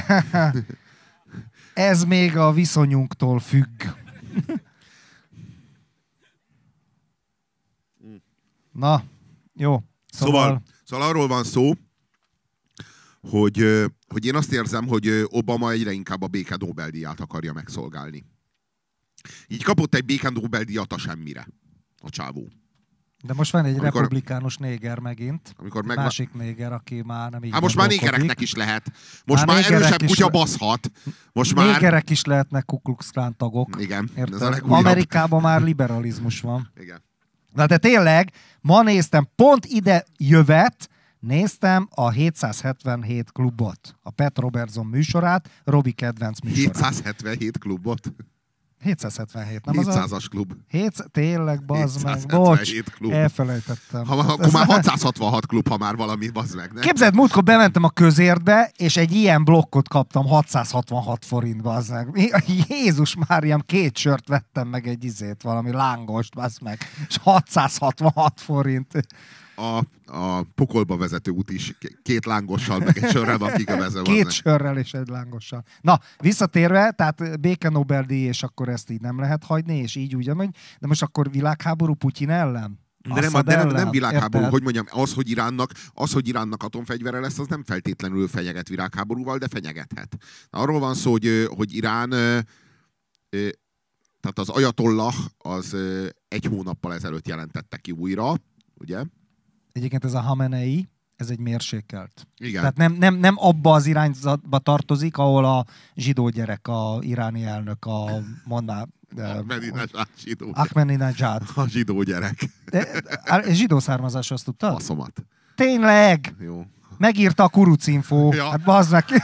Ez még a viszonyunktól függ. Na, jó. Szóval arról van szó, hogy én azt érzem, hogy Obama egyre inkább a béke Nobel-díját akarja megszolgálni. Így kapott egy béke Nobel-díjat a semmire, a csávó. De most van egy republikánus néger megint. Másik néger, aki már nem így most már négereknek is lehet. Most már erősebb kutya baszhat. Négerek is lehetnek Ku Klux Klan tagok. Igen. Amerikában már liberalizmus van. Igen. Na de tényleg, ma néztem, pont ide jövet, néztem a 777 klubot. A Pat Robertson műsorát, Robi kedvenc műsorát. 777 klubot? 777, nem 700-as klub. Tényleg, bazd meg. Bocs, elfelejtettem. Akkor már 666 klub, ha már valami, bazd meg. Képzeld, múltkor bementem a közértbe, és egy ilyen blokkot kaptam 666 forint, bazd meg. Jézus Máriám, 2 sört vettem meg egy valami lángost, bazd meg. És 666 forint. a pokolba vezető út is 2 lángossal, meg egy sörrel van kikövezve. 2 sörrel és egy lángossal. Na, visszatérve, tehát béke Nobel-díj, és akkor ezt így nem lehet hagyni, és így ugyanúgy, de most akkor világháború Putyin ellen? De nem világháború, érted? Hogy mondjam, az, hogy Iránnak atomfegyvere lesz, az nem feltétlenül fenyeget világháborúval, de fenyegethet. Arról van szó, hogy Irán, tehát az ajatollah az 1 hónappal ezelőtt jelentette ki újra, ugye? Egyébként ez a Hamenei, ez egy mérsékelt. Igen. Tehát nem abba az irányzatba tartozik, ahol a zsidó gyerek, a iráni elnök, Ahmadinejad. A zsidó gyerek. Zsidó származás, azt tudtad? Faszomat. Tényleg! Jó. Megírta a Kurucinfo. Ja. Hát bazd meg.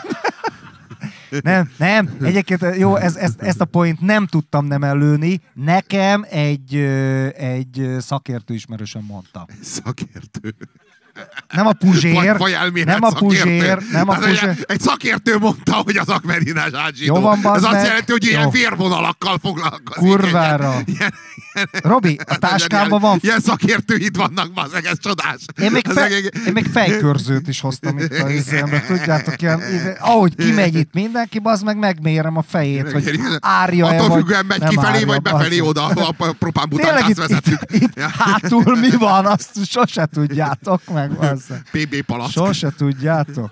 Nem. Egyébként jó, ezt a point nem tudtam nem előni. Nekem egy szakértő ismerősen mondta. Szakértő. Nem a Puzsér. Nem a Puzsér. Egy szakértő mondta, hogy az Ahmadinejad zsidó. Jó van, ez meg. azt jelenti, hogy ilyen vérvonalakkal foglalkozik. Kurvára. Robi, a táskámban van... Ilyen szakértőid vannak, bazeg, ez csodás. Én még fejkörzőt is hoztam itt a izémbe, tudjátok, ilyen, ahogy kimegy itt mindenki, bazd meg megmérem a fejét, hogy árja-e, attól vagy függően megy nem kifelé, árja, vagy befelé oda, a propánbutánkázt vezetjük. Itt hátul mi van, azt sose tudjátok meg, bazd. PB palack. Sose tudjátok.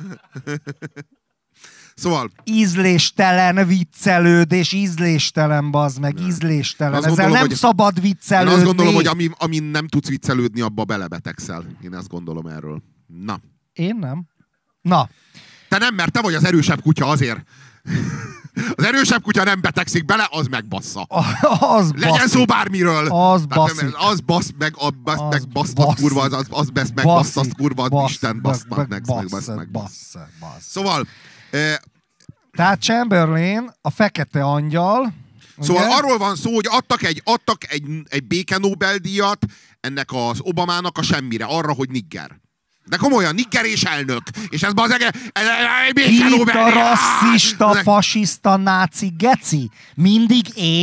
Szóval... Ízléstelen viccelődés, ízléstelen, bazd meg, ízléstelen. Ezzel gondolom, nem szabad viccelődni. Én azt gondolom, hogy amin nem tudsz viccelődni, abba belebetegszel. Én ezt gondolom erről. Na. Én nem. Na. Te nem, mert te vagy az erősebb kutya, azért. Az erősebb kutya nem betegszik bele, az megbassza. Az legyen szó bármiről. Az basszik. Az bassz meg, meg basztat kurva, az besz meg basszat kurva, Isten basztat meg. Szóval... Tehát Chamberlain, a fekete angyal... Szóval ugye? arról van szó, hogy adtak egy béke Nobel-díjat ennek az Obamának a semmire, arra, hogy nigger. De komolyan, nigger és elnök. És ez bazeg, béke Nobel-díj. Itt a rasszista, fasiszta, náci geci. Mindig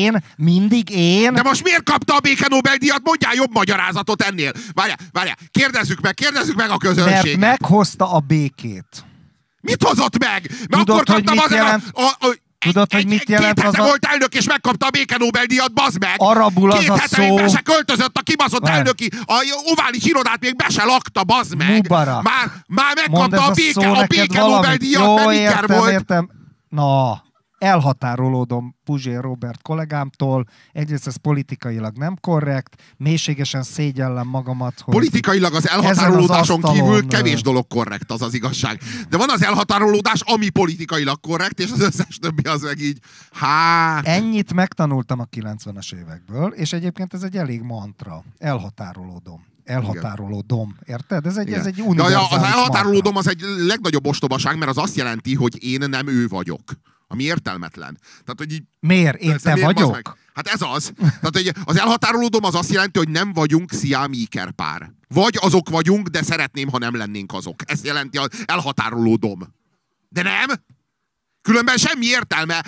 én. De most miért kapta a béke Nobel-díjat? Mondjál jobb magyarázatot ennél. Várjál, kérdezzük meg a közönséget. Mert meghozta a békét. Mit hozott meg? Mert Tudod, akkor hogy mit jelent? Tudod, hogy mit jelent 2 hete volt elnök, és megkapta a béke Nobel-díjat, bazd meg! Arabul az 2 a hete még szó... be se költözött a kibaszott elnöki, a ovális irodát még be se lakta, bazd meg! Mubarak. Már megkapta a béke Nobel-díjat, mert Niger volt. Értem. Na, elhatárolódom Puzsér Robert kollégámtól. Egyrészt ez politikailag nem korrekt, mélységesen szégyellem magamat, hogy... Politikailag az elhatárolódáson kívül kevés dolog korrekt, az az igazság. De van az elhatárolódás, ami politikailag korrekt, és az összes többi az meg így, Ennyit megtanultam a 90-es évekből, és egyébként ez egy elég mantra. Elhatárolódom. Érted? Ez egy univerzális az elhatárolódom mantra. az egy legnagyobb ostobaság, mert az azt jelenti, hogy én nem ő vagyok. Ami értelmetlen. Tehát, hogy így, miért? Én te vagyok? Hát ez az. Tehát, hogy az elhatárolódom az azt jelenti, hogy nem vagyunk Siami ikerpár. Vagy azok vagyunk, de szeretném, ha nem lennénk azok. Ezt jelenti az elhatárolódom. De nem? Különben semmi értelme.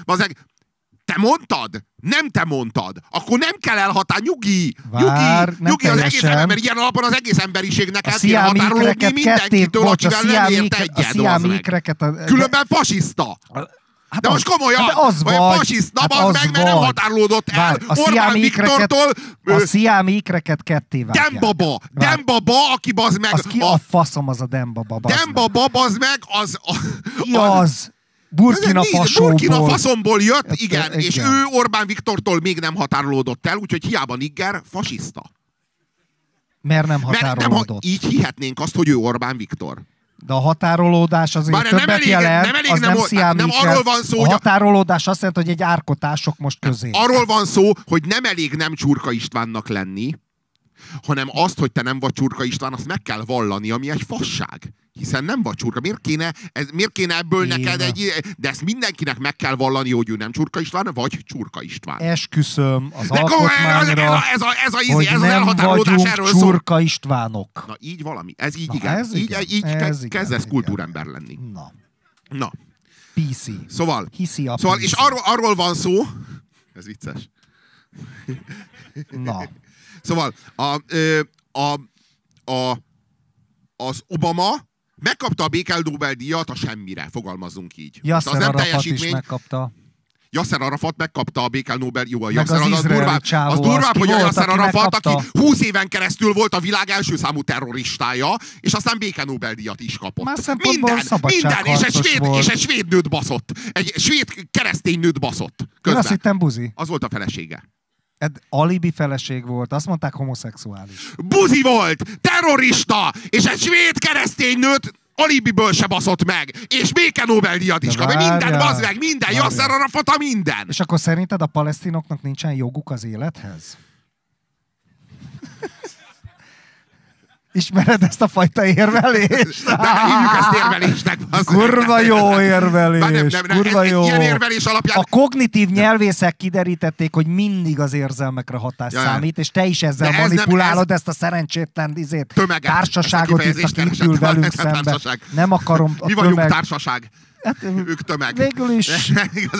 Te mondtad? Nem te mondtad. Akkor nem kell nyugi az egész ember, mert ilyen alapon az egész emberiségnek el kell határolódni mindenkitől, akivel nem ért egyet. Különben fasiszta. Hát de most komolyan, vagy fasiszta, meg nem határolódott el Orbán Viktortól. A sziámi ikreket ketté vágják. Dembaba, aki bazd meg... Az ki a faszom az a Dembaba, bazd meg. Dembaba, bazd meg, az... Ki az? Burkina Faszomból jött, igen, és ő Orbán Viktortól még nem határolódott el, úgyhogy hiába nigger, fasiszta. Miért nem határolódott? Így hihetnénk azt, hogy ő Orbán Viktor. De a határolódás azért többet jelent, az nem sziámi iker. A határolódás azt jelenti, hogy egy árkotások most közé. Arról van szó, hogy nem elég nem Csurka Istvánnak lenni, hanem azt, hogy te nem vagy Csurka István, azt meg kell vallani, ami egy fasság. Hiszen nem vagy Csurka. Miért kéne ebből neked egy... De ezt mindenkinek meg kell vallani, hogy ő nem Csurka István, vagy Csurka István. Esküszöm az alkotmányra, hogy nem vagyunk Csurka Istvánok. Na így valami. Ez így igen. Így kezdesz kultúrember lenni. Na. PC. Szóval PC. És arról van szó... Ez vicces. Na. Szóval az Obama megkapta a béke Nobel-díjat a semmire, fogalmazzunk így. Yasser Arafat is megkapta. Yasser Arafat megkapta a béke Nobel, jó, a Yasser az durvább, hogy a Yasser Arafat, aki 20 éven keresztül volt a világ első számú terroristája, és aztán béke Nobel-díjat is kapott. Minden, és egy svéd nőt baszott. Egy svéd keresztény nőt baszott. Közben. Én azt hittem buzi. Az volt a felesége. Alibi feleség volt, azt mondták homoszexuális. Buzi volt, terrorista, és egy svéd keresztény nőt alibiből se baszott meg, és béke Nobel-díjat is kap. Minden, bazd meg, minden, Yasser Arafat, minden. És akkor szerinted a palesztinoknak nincsen joguk az élethez? Ismered ezt a fajta érvelést? Hívjuk ezt érvelésnek. Kurva jó érvelés. Kurva jó. Ilyen érvelés alapján... A kognitív nyelvészek kiderítették, hogy mindig az érzelmekre hatás számít, és te is ezzel manipulálod ezt a szerencsétlen társaságot itt, akik ül velünk szemben. Nem akarom a mi vagyunk társaság. Hát, ők tömeg. Végül is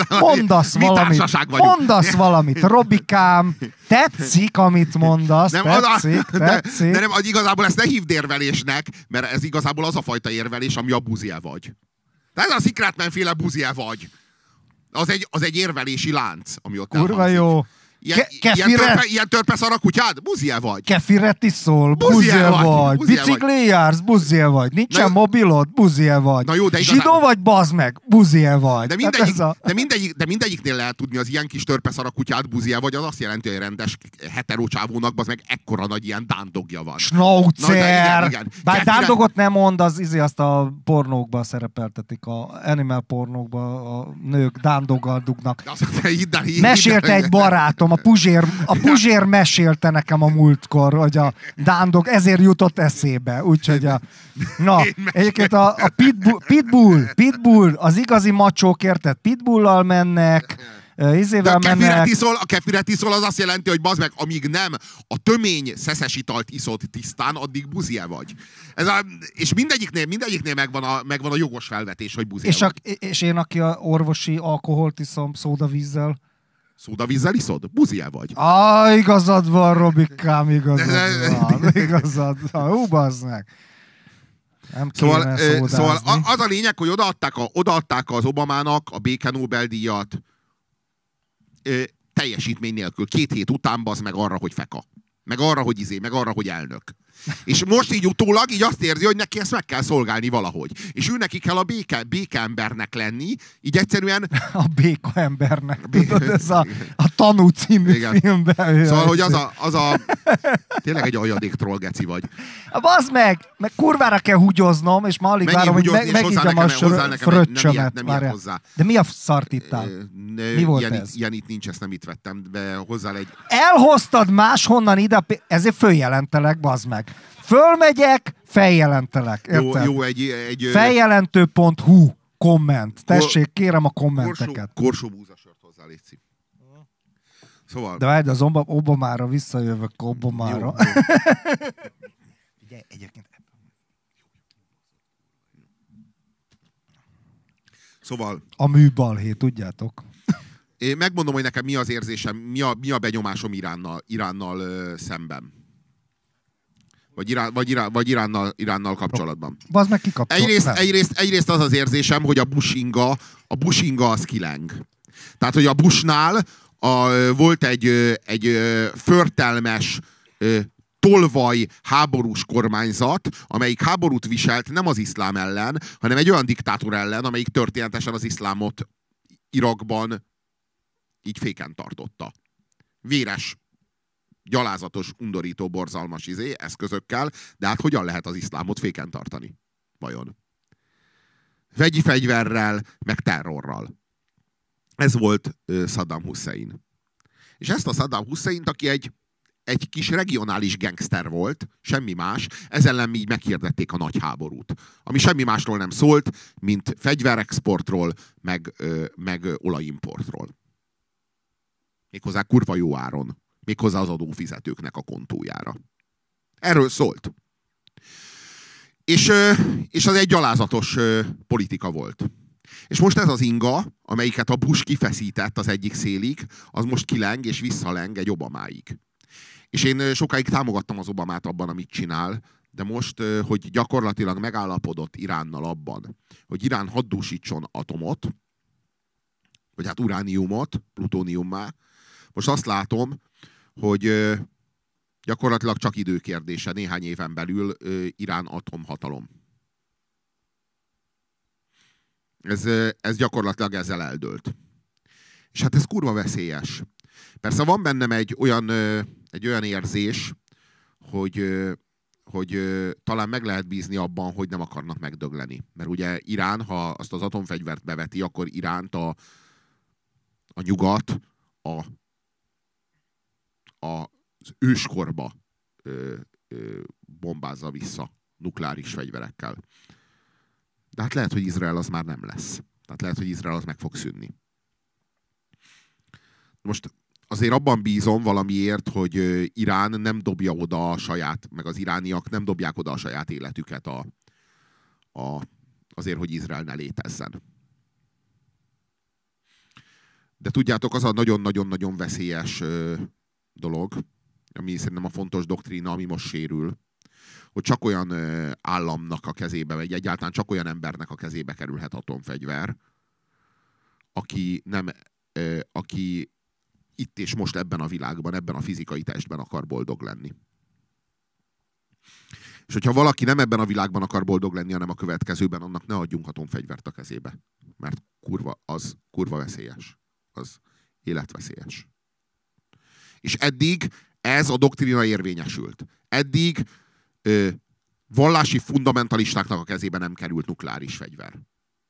mondasz valamit. Robikám, tetszik, amit mondasz. Tetszik. De nem, igazából ezt ne hívd érvelésnek, mert ez igazából az a fajta érvelés, ami a buzie vagy. Tehát ez a Secretman féle buzie vagy. Az egy érvelési lánc, ami ott kurva jó. Ilyen törpeszar a kutyád? Buzie vagy. Kefiret iszol? Buzie vagy. Bicikli jársz? Buzie vagy. Nincsen mobilod? Buzie vagy. Na jó, de zsidó vagy, bazd meg? Buzie vagy. De mindegyiknél lehet tudni, az ilyen kis törpeszar a kutyád buzie vagy, az azt jelenti, hogy rendes heterocsávónak, bazd meg ekkora nagy ilyen dándogja van. Schnauzer! Igen. Bár dándogot nem mond, azt a pornókban szerepeltetik, a animal pornókban a nők dándoggal dugnak. Mesélte egy barátom, a Puzsér mesélte nekem a múltkor, hogy a dándog ezért jutott eszébe. Úgyhogy egyébként a Pitbull, az igazi macsók, érted? Pitbullal mennek, izével mennek. A kefiret iszol az azt jelenti, hogy bazd meg, amíg nem a tömény szeszes italt iszod tisztán, addig buzie vagy. És mindegyiknél megvan a jogos felvetés, hogy buzie vagy. És én, aki a orvosi alkoholt iszom szódavízzel. Szódavízzel iszod? Buzie vagy. Igazad van, Robikám, igazad van. Bazd meg. Szóval az a lényeg, hogy odaadták az Obamának a béke Nobel-díjat teljesítmény nélkül. 2 hét után bazd meg arra, hogy feka. Meg arra, hogy elnök. És most így utólag így azt érzi, hogy neki ezt meg kell szolgálni valahogy. És ő neki kell a békeembernek lenni, így egyszerűen... A békaembernek, tudod, ez a Tanú című filmben. Szóval, hogy tényleg egy aljadék troll geci vagy. Bazd meg kurvára kell húgyoznom, és ma alig várom, hogy megígyam a fröccsömet. De mi a szart ittál? Mi volt ez? Ilyen itt nincs, ezt nem itt vettem, de hozzá egy... Elhoztad máshonnan ide, ezért följelentelek, bazd meg. Fölmegyek, feljelentelek. Érted? Jó, egy feljelentő.hu komment. Tessék, kérem a kommenteket. Korsó búzasört hozzá, létszik. Szóval... De várj, az Obamára visszajövök, Obamára. Egyébként... Szóval... A műbalhé, tudjátok? Én megmondom, hogy nekem mi az érzésem, mi a benyomásom Iránnal szemben. Vagy Iránnal kapcsolatban. Bazd meg kikapcsol. Egyrészt az az érzésem, hogy a Bush inga az kileng. Tehát, hogy a Bushnál volt egy förtelmes, tolvaj háborús kormányzat, amelyik háborút viselt nem az iszlám ellen, hanem egy olyan diktátor ellen, amelyik történetesen az iszlámot Irakban így féken tartotta. Véres, gyalázatos, undorító, borzalmas eszközökkel, de hát hogyan lehet az iszlámot féken tartani? Vajon? Vegyi fegyverrel, meg terrorral. Ez volt Saddam Hussein. És ezt a Saddam Husseint, aki egy kis regionális gangster volt, semmi más, ezzel ellen így meghirdették a nagy háborút. Ami semmi másról nem szólt, mint fegyverexportról, meg olajimportról. Méghozzá kurva jó áron. Méghozzá az adófizetőknek a kontójára. Erről szólt. És az egy gyalázatos politika volt. És most ez az inga, amelyiket a Bush kifeszített az egyik szélig, az most kileng és visszaleng egy Obamáig. És én sokáig támogattam az Obamát abban, amit csinál, de most, hogy gyakorlatilag megállapodott Iránnal abban, hogy Irán haddúsítson atomot, vagy hát urániumot, plutóniummá, most azt látom, hogy gyakorlatilag csak időkérdése, néhány éven belül Irán atomhatalom. Ez gyakorlatilag ezzel eldőlt. És hát ez kurva veszélyes. Persze van bennem egy olyan érzés, hogy talán meg lehet bízni abban, hogy nem akarnak megdögleni. Mert ugye Irán, ha azt az atomfegyvert beveti, akkor Iránt a nyugat az őskorba bombázza vissza nukleáris fegyverekkel. De hát lehet, hogy Izrael az már nem lesz. Tehát lehet, hogy Izrael az meg fog szűnni. Most azért abban bízom valamiért, hogy Irán nem dobja oda a saját, meg az irániak nem dobják oda a saját életüket azért, hogy Izrael ne létezzen. De tudjátok, az a nagyon-nagyon-nagyon veszélyes dolog, ami szerintem a fontos doktrína, ami most sérül, hogy csak olyan államnak a kezébe, vagy egyáltalán csak olyan embernek a kezébe kerülhet atomfegyver, aki itt és most ebben a világban, ebben a fizikai testben akar boldog lenni. És hogyha valaki nem ebben a világban akar boldog lenni, hanem a következőben, annak ne adjunk atomfegyvert a kezébe. Mert kurva veszélyes. Az életveszélyes. És eddig ez a doktrína érvényesült. Eddig vallási fundamentalistáknak a kezébe nem került nukleáris fegyver.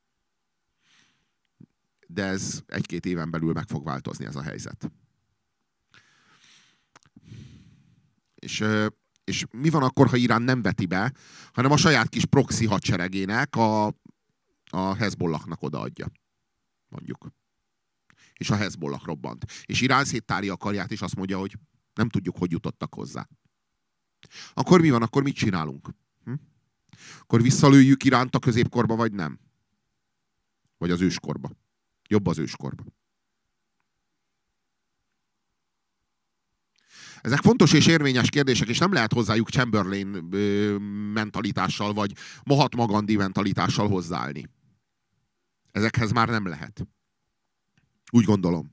De ez 1-2 éven belül meg fog változni ez a helyzet. És mi van akkor, ha Irán nem veti be, hanem a saját kis proxy hadseregének a Hezbollahnak odaadja. Mondjuk. És a Hezbollah robbant. És Irán széttárja a karját, és azt mondja, hogy nem tudjuk, hogy jutottak hozzá. Akkor mi van? Akkor mit csinálunk? Akkor visszalőjük Iránt a középkorba, vagy nem? Vagy az őskorba? Jobb az őskorba. Ezek fontos és érvényes kérdések, és nem lehet hozzájuk Chamberlain mentalitással, vagy Mahatma Gandhi mentalitással hozzáállni. Ezekhez már nem lehet. Úgy gondolom.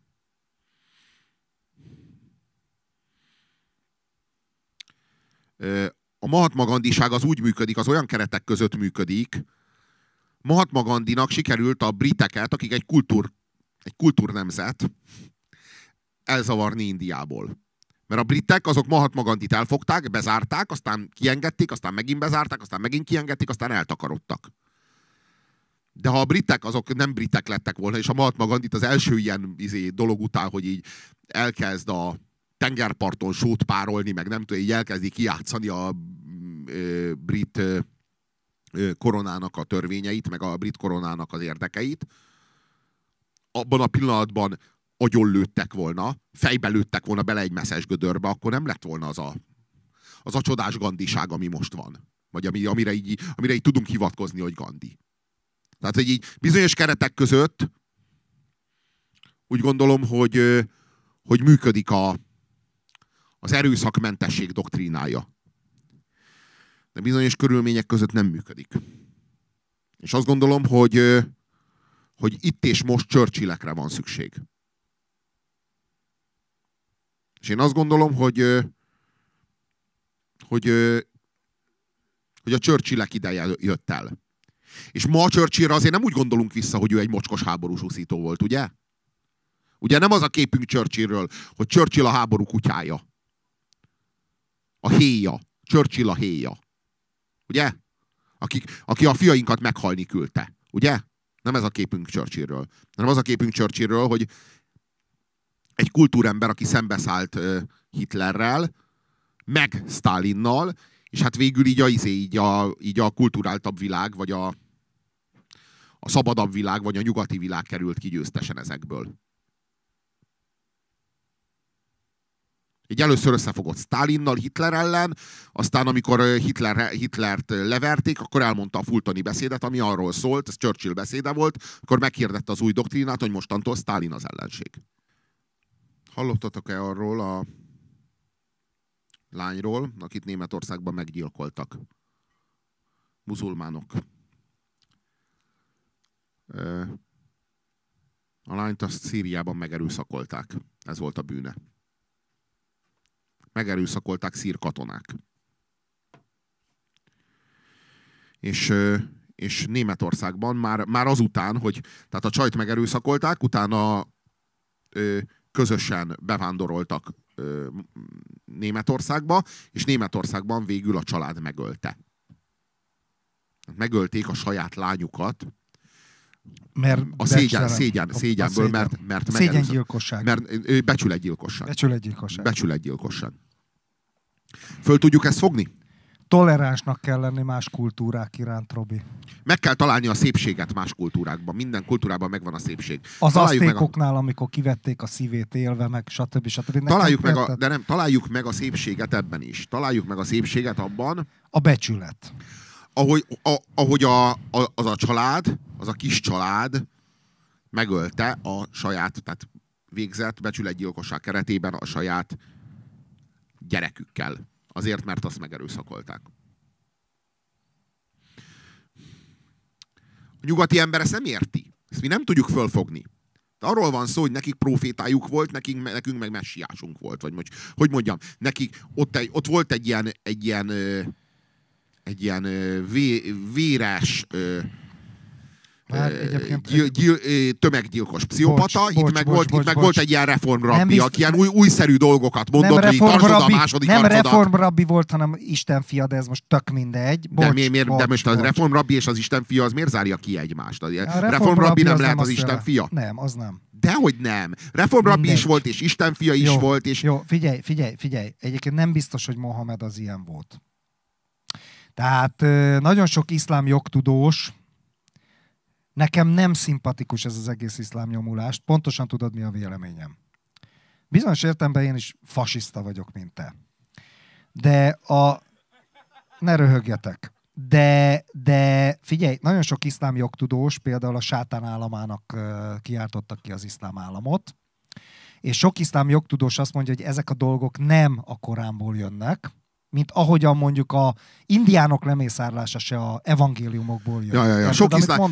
A Mahatma Gandhiság az úgy működik, az olyan keretek között működik. Mahatma Gandhinak sikerült a briteket, akik egy kultúrnemzet, elzavarni Indiából. Mert a britek azok Mahatma Gandhit elfogták, bezárták, aztán kiengedték, aztán megint bezárták, aztán megint kiengedték, aztán eltakarodtak. De ha a britek azok nem britek lettek volna, és a Mahatma Gandhit az első ilyen dolog után, hogy így elkezd a tengerparton sót párolni, meg nem tudom, így elkezdi kijátszani a brit koronának a törvényeit, meg a brit koronának az érdekeit, abban a pillanatban agyonlőttek volna, fejbe lőttek volna bele egy messzes gödörbe, akkor nem lett volna az a csodás gandiság, ami most van. Vagy amire így tudunk hivatkozni, hogy Gandhi. Tehát, hogy így bizonyos keretek között úgy gondolom, hogy működik az erőszakmentesség doktrínája. De bizonyos körülmények között nem működik. És azt gondolom, hogy itt és most Churchillekre van szükség. És én azt gondolom, hogy a Churchillek ideje jött el. És ma a Churchillre azért nem úgy gondolunk vissza, hogy ő egy mocskos háborús úszító volt, ugye? Ugye nem az a képünk Churchillről, hogy Churchill a háború kutyája. A héja. Churchill a héja. Ugye? Aki a fiainkat meghalni küldte. Ugye? Nem ez a képünk Churchillről. Hanem az a képünk Churchillről, hogy egy kultúrember, aki szembeszállt Hitlerrel, meg Stalinnal, és hát végül így a kulturáltabb világ, vagy a szabadabb világ, vagy a nyugati világ került ki győztesen ezekből. Így először összefogott Stalinnal, Hitler ellen, aztán amikor Hitlert leverték, akkor elmondta a fultoni beszédet, ami arról szólt, ez Churchill beszéde volt, akkor meghirdette az új doktrínát, hogy mostantól Stalin az ellenség. Hallottatok-e arról a lányról, akit Németországban meggyilkoltak? Muzulmánok. A lányt azt Szíriában megerőszakolták. Ez volt a bűne. Megerőszakolták szír katonák. És Németországban már azután, hogy tehát a csajt megerőszakolták, utána közösen bevándoroltak Németországba, és Németországban végül a család megölte. Megölték a saját lányukat, mert a szégyenből, mert szégyengyilkosság. Mert becsületgyilkosság. Becsületgyilkosság. Föl tudjuk ezt fogni? Toleránsnak kell lenni más kultúrák iránt, Robi. Meg kell találni a szépséget más kultúrákban. Minden kultúrában megvan a szépség. Az aztékoknál, amikor kivették a szívét élve, meg stb. Találjuk meg a szépséget ebben is. Találjuk meg a szépséget abban. A becsület. Ahogy az a család, az a kis család megölte a saját, tehát végzett becsületgyilkosság keretében a saját gyerekükkel. Azért, mert azt megerőszakolták. A nyugati ember ezt nem érti. Ezt mi nem tudjuk fölfogni. De arról van szó, hogy nekik profétájuk volt, nekünk meg messiásunk volt. Vagy hogy mondjam, nekik ott volt egy ilyen véres tömeggyilkos pszichopata, itt meg volt egy ilyen reformrabbi, aki ilyen újszerű dolgokat mondott, hogy tartsd a második nem arcodat. Nem reformrabbi volt, hanem Istenfia, de ez most tök mindegy. De most a reformrabbi és az Istenfia az miért zárja ki egymást? A reformrabbi nem lehet az Istenfia? Nem, az nem. Dehogy nem. Reformrabbi is volt, és Istenfia is volt. És... Jó, figyelj. Egyébként nem biztos, hogy Mohamed az ilyen volt. Tehát nagyon sok iszlám jogtudós, nekem nem szimpatikus ez az egész iszlám nyomulást. Pontosan tudod, mi a véleményem. Bizonyos értelemben én is fasiszta vagyok, mint te. Ne röhögjetek. De figyelj, nagyon sok iszlám jogtudós például a sátán államának kiáltottak ki az iszlám államot, és sok iszlám jogtudós azt mondja, hogy ezek a dolgok nem a Koránból jönnek, mint ahogyan mondjuk a indiánok lemészárlása se a evangéliumokból jön. Ja. Sok iszlám,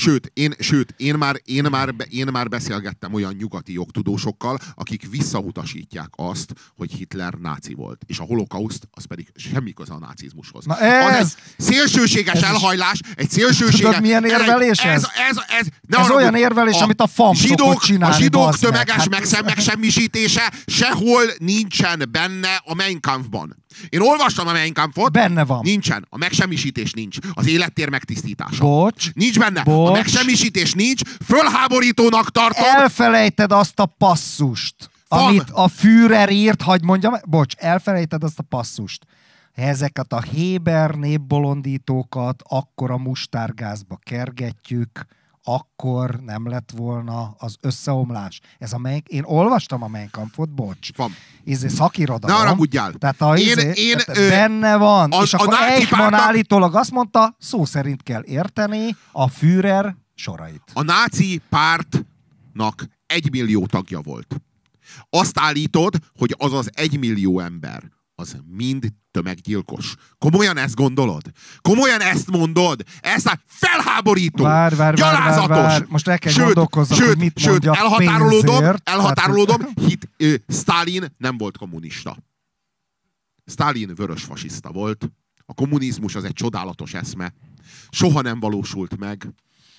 én már beszélgettem olyan nyugati jogtudósokkal, akik visszautasítják azt, hogy Hitler náci volt. És a holokauszt, az pedig semmi köze a nácizmushoz. Na ez egy szélsőséges elhajlás, egy szélsőséges... Tudod, milyen érvelés ez? Ez olyan érvelés, amit a FAM szokott csinálni. A zsidók tömeges megsemmisítése sehol nincsen benne a Mein Kampfban. Én olvastam a Mein Kampfot. Benne van. Nincsen. A megsemmisítés nincs. Az élettér megtisztítása. Bocs. Nincs benne. A megsemmisítés nincs. Fölháborítónak tartom. Elfelejted azt a passzust, amit a Führer írt, hadd mondjam. Bocs, elfelejted azt a passzust. Ezeket a héber népbolondítókat akkor a mustárgázba kergetjük, akkor nem lett volna az összeomlás. Én olvastam a Mein Kampfot, bocs. Ez szakirodalom. Ne haragudjál. Tehát benne van. És akkor Eichmann állítólag azt mondta, szó szerint kell érteni a Führer sorait. A náci pártnak 1 millió tagja volt. Azt állítod, hogy az az 1 millió ember, az mind tömeggyilkos. Komolyan ezt gondolod? Komolyan ezt mondod? Ez a felháborító, gyalázatos. Most el kell gondolkozzak, hogy mit mondjak elhatárolódom, Sztálin nem volt kommunista. Sztálin vörös fasiszta volt. A kommunizmus az egy csodálatos eszme. Soha nem valósult meg.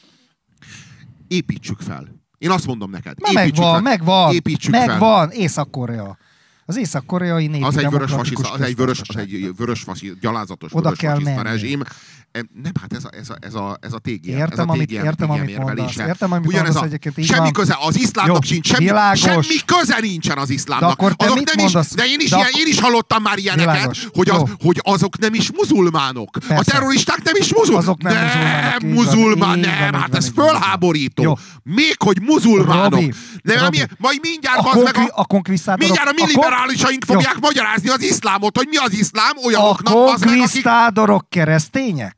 Építsük fel. Én azt mondom neked. Megvan. Észak-Korea. Az észak-koreai népi az egy vörös fasiszta, gyalázatos vörös fasiszta rezsim. Nem, hát ez a TGM. Értem, amit mondasz egyébként. Semmi köze az iszlámnak sincs. Semmi köze nincsen az iszlámnak. De én is hallottam már ilyeneket, hogy azok nem is muzulmánok. A terroristák nem is muzulmánok. Azok nem muzulmánok. Nem, hát ez fölháborító. Még hogy muzulmánok. Majd mindjárt a mi liberálisaink fogják magyarázni az iszlámot, hogy mi az iszlám olyanoknak. A konkvisztádorok keresztények?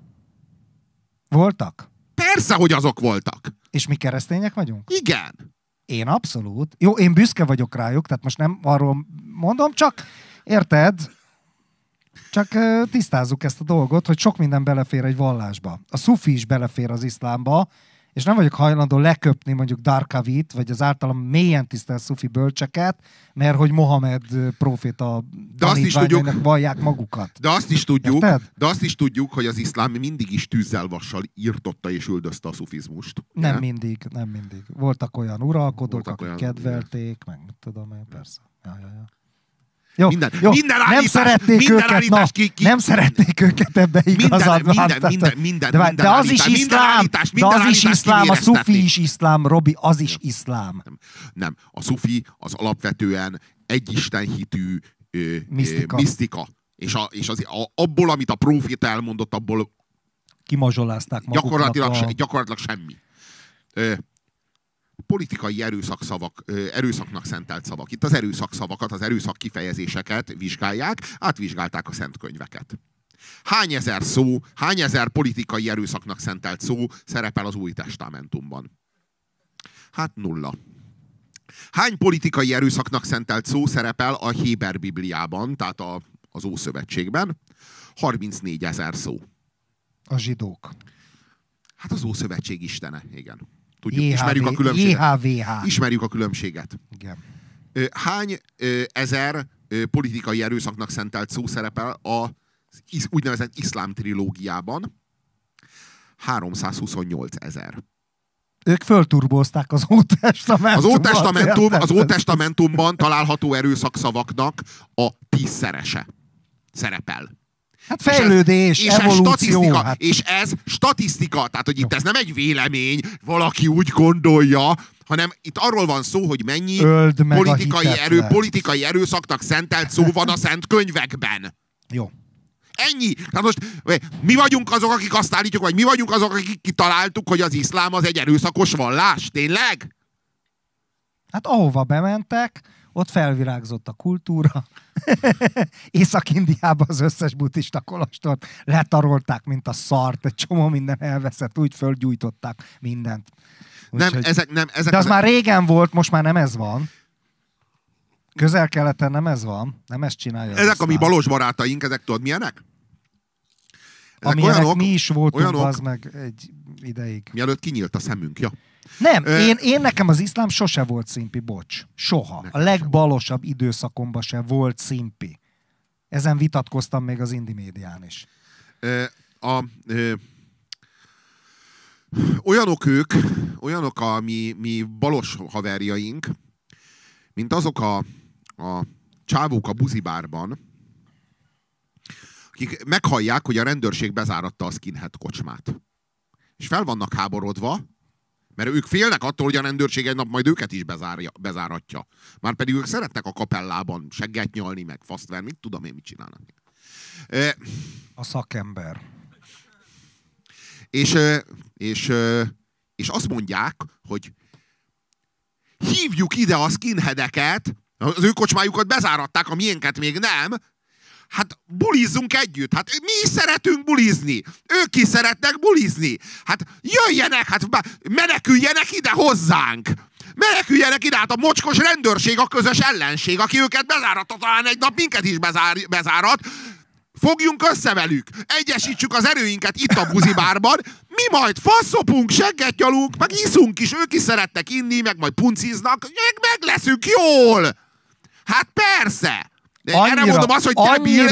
Voltak? Persze, hogy azok voltak. És mi keresztények vagyunk? Igen. Én abszolút. Jó, én büszke vagyok rájuk, tehát most nem arról mondom, csak érted? Csak tisztázzuk ezt a dolgot, hogy sok minden belefér egy vallásba. A szufi is belefér az iszlámba, és nem vagyok hajlandó leköpni mondjuk Darkavit, vagy az általam mélyen tisztelt szufi bölcseket, mert hogy Mohamed próféta tanítványainak vallják magukat. De azt is tudjuk, hogy az iszlám mindig is tűzzel vassal írtotta és üldözte a szufizmust. Nem mindig. Voltak olyan uralkodók, akik kedvelték, meg tudom én, persze. Ja. Jó, minden nem szeretnék őket, nem szeretnék őket ebbe igazadni. De az is iszlám, a szufi is iszlám, Robi, az is iszlám. Nem, a szufi az alapvetően egyistenhitű misztika. És abból, amit a próféta elmondott, abból kimazsolázták maguknak. Gyakorlatilag semmi. Politikai erőszaknak szentelt szavak. Itt az erőszakszavakat, az erőszak kifejezéseket vizsgálják, átvizsgálták a szent könyveket. Hány ezer politikai erőszaknak szentelt szó szerepel az Új Testamentumban? Hát 0. Hány politikai erőszaknak szentelt szó szerepel a Héber Bibliában, tehát az Ószövetségben? 34 000 szó. A zsidók. Hát az Ószövetség istene, igen. Tudjuk, ismerjük a különbséget. Ismerjük a különbséget. Igen. Hány ezer politikai erőszaknak szentelt szó szerepel az úgynevezett iszlám trilógiában? 328 000. Ők fölturbózták az Ótestamentumban. Az Ótestamentumban található erőszakszavaknak a 10-szerese szerepel. Hát fejlődés, evolúció. És ez statisztika. Tehát, hogy itt ez nem egy vélemény, valaki úgy gondolja, hanem itt arról van szó, hogy mennyi politikai erőszaknak szentelt szó van a szent könyvekben. Jó. Ennyi. Tehát most mi vagyunk azok, akik azt állítjuk, vagy mi vagyunk azok, akik kitaláltuk, hogy az iszlám az egy erőszakos vallás? Tényleg? Hát ahova bementek, ott felvirágzott a kultúra. Észak-Indiában az összes buddhista kolostort letarolták, mint a szart. Egy csomó minden elveszett, úgy fölgyújtották mindent. Ezek de az már régen volt, most már nem ez van. Közel-keleten nem ez van. Nem ezt csinálja. Ezek a mi balos barátaink, ezek tudod milyenek? Amilyenek mi is voltunk, az meg egy ideig. Mielőtt kinyílt a szemünk, ja. Nem, én nekem az iszlám sose volt szimpi, bocs. Soha. Nekem a legbalosabb időszakomban se volt szimpi. Ezen vitatkoztam még az Indymédián is. Olyanok a mi balos haverjaink, mint azok a csávók a buzibárban, akik meghallják, hogy a rendőrség bezáratta a skinhead kocsmát. És fel vannak háborodva, mert ők félnek attól, hogy a rendőrség egy nap majd őket is bezáratja. Márpedig ők szeretnek a kapellában segget nyalni, meg faszt verni, mit tudom én, mit csinálnak. A szakember. És azt mondják, hogy hívjuk ide a skinheadeket, az ő kocsmájukat bezáratták, a miénket még nem, hát bulizzunk együtt. Hát mi is szeretünk bulizni. Ők is szeretnek bulizni. Hát jöjjenek, hát meneküljenek ide hozzánk. Meneküljenek ide, hát a mocskos rendőrség a közös ellenség, aki őket bezáratta, talán egy nap minket is bezárat. Fogjunk össze velük, egyesítsük az erőinket itt a buzibárban, mi majd faszopunk, segget nyalunk, meg iszunk is, ők is szeretnek inni, meg majd punciznak, meg leszünk jól. Hát persze. Erre mondom azt, hogy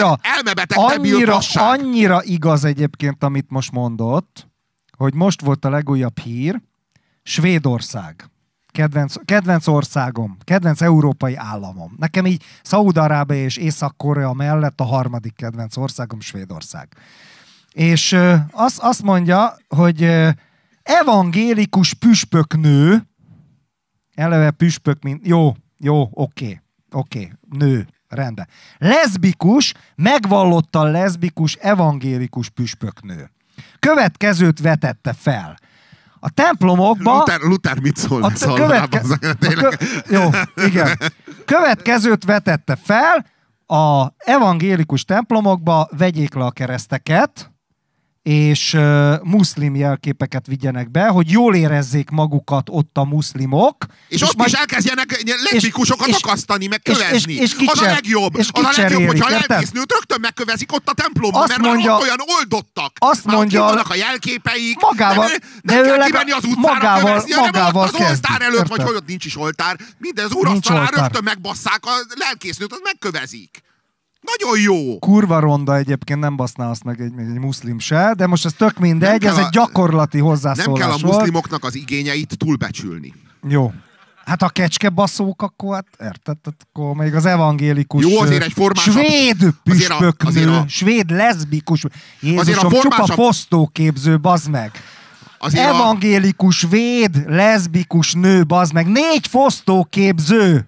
annyira igaz egyébként, amit most mondott, hogy most volt a legújabb hír, Svédország. Kedvenc országom, kedvenc európai államom. Nekem így Szaúd-Arábia és Észak-Korea mellett a harmadik kedvenc országom Svédország. És azt mondja, hogy evangélikus püspöknő, eleve püspök, mint jó, oké, nő, rendben. Leszbikus, megvallottan leszbikus, evangélikus püspöknő. Következőt vetette fel. A templomokba... Luther mit szól? Jó, igen. Következőt vetette fel, a evangélikus templomokba vegyék le a kereszteket, és muszlim jelképeket vigyenek be, hogy jól érezzék magukat ott a muszlimok. És ott is elkezdjenek leszbikusokat akasztani, meg kövezni. Az a legjobb. És az a legjobb, hogyha érted? lelkésznőt rögtön megkövezik ott a templomban, mert mondja, már ott olyan oldottak. Azt mondja, vannak a jelképeik. Magával, nem kell kivenni az utcára kövezni, hanem ott az kezdi, oltár előtt, érted? vagy hogy ott nincs is oltár. Minden az úrasztalán rögtön megbasszák a lelkésznőt, az megkövezik. Nagyon jó! Kurva ronda egyébként, nem baszná azt meg egy muszlim se, de most ez tök mindegy, ez egy gyakorlati hozzászólás. Nem kell a muszlimoknak az igényeit túlbecsülni. Jó. Hát a kecskebaszók, akkor hát érted, akkor még az evangélikus jó, azért egy formásabb, svéd püspöknő, svéd leszbikus, Jézusom, csupa fosztóképző, bazd meg. Evangélikus, svéd, leszbikus nő, bazd meg, 4 fosztóképző.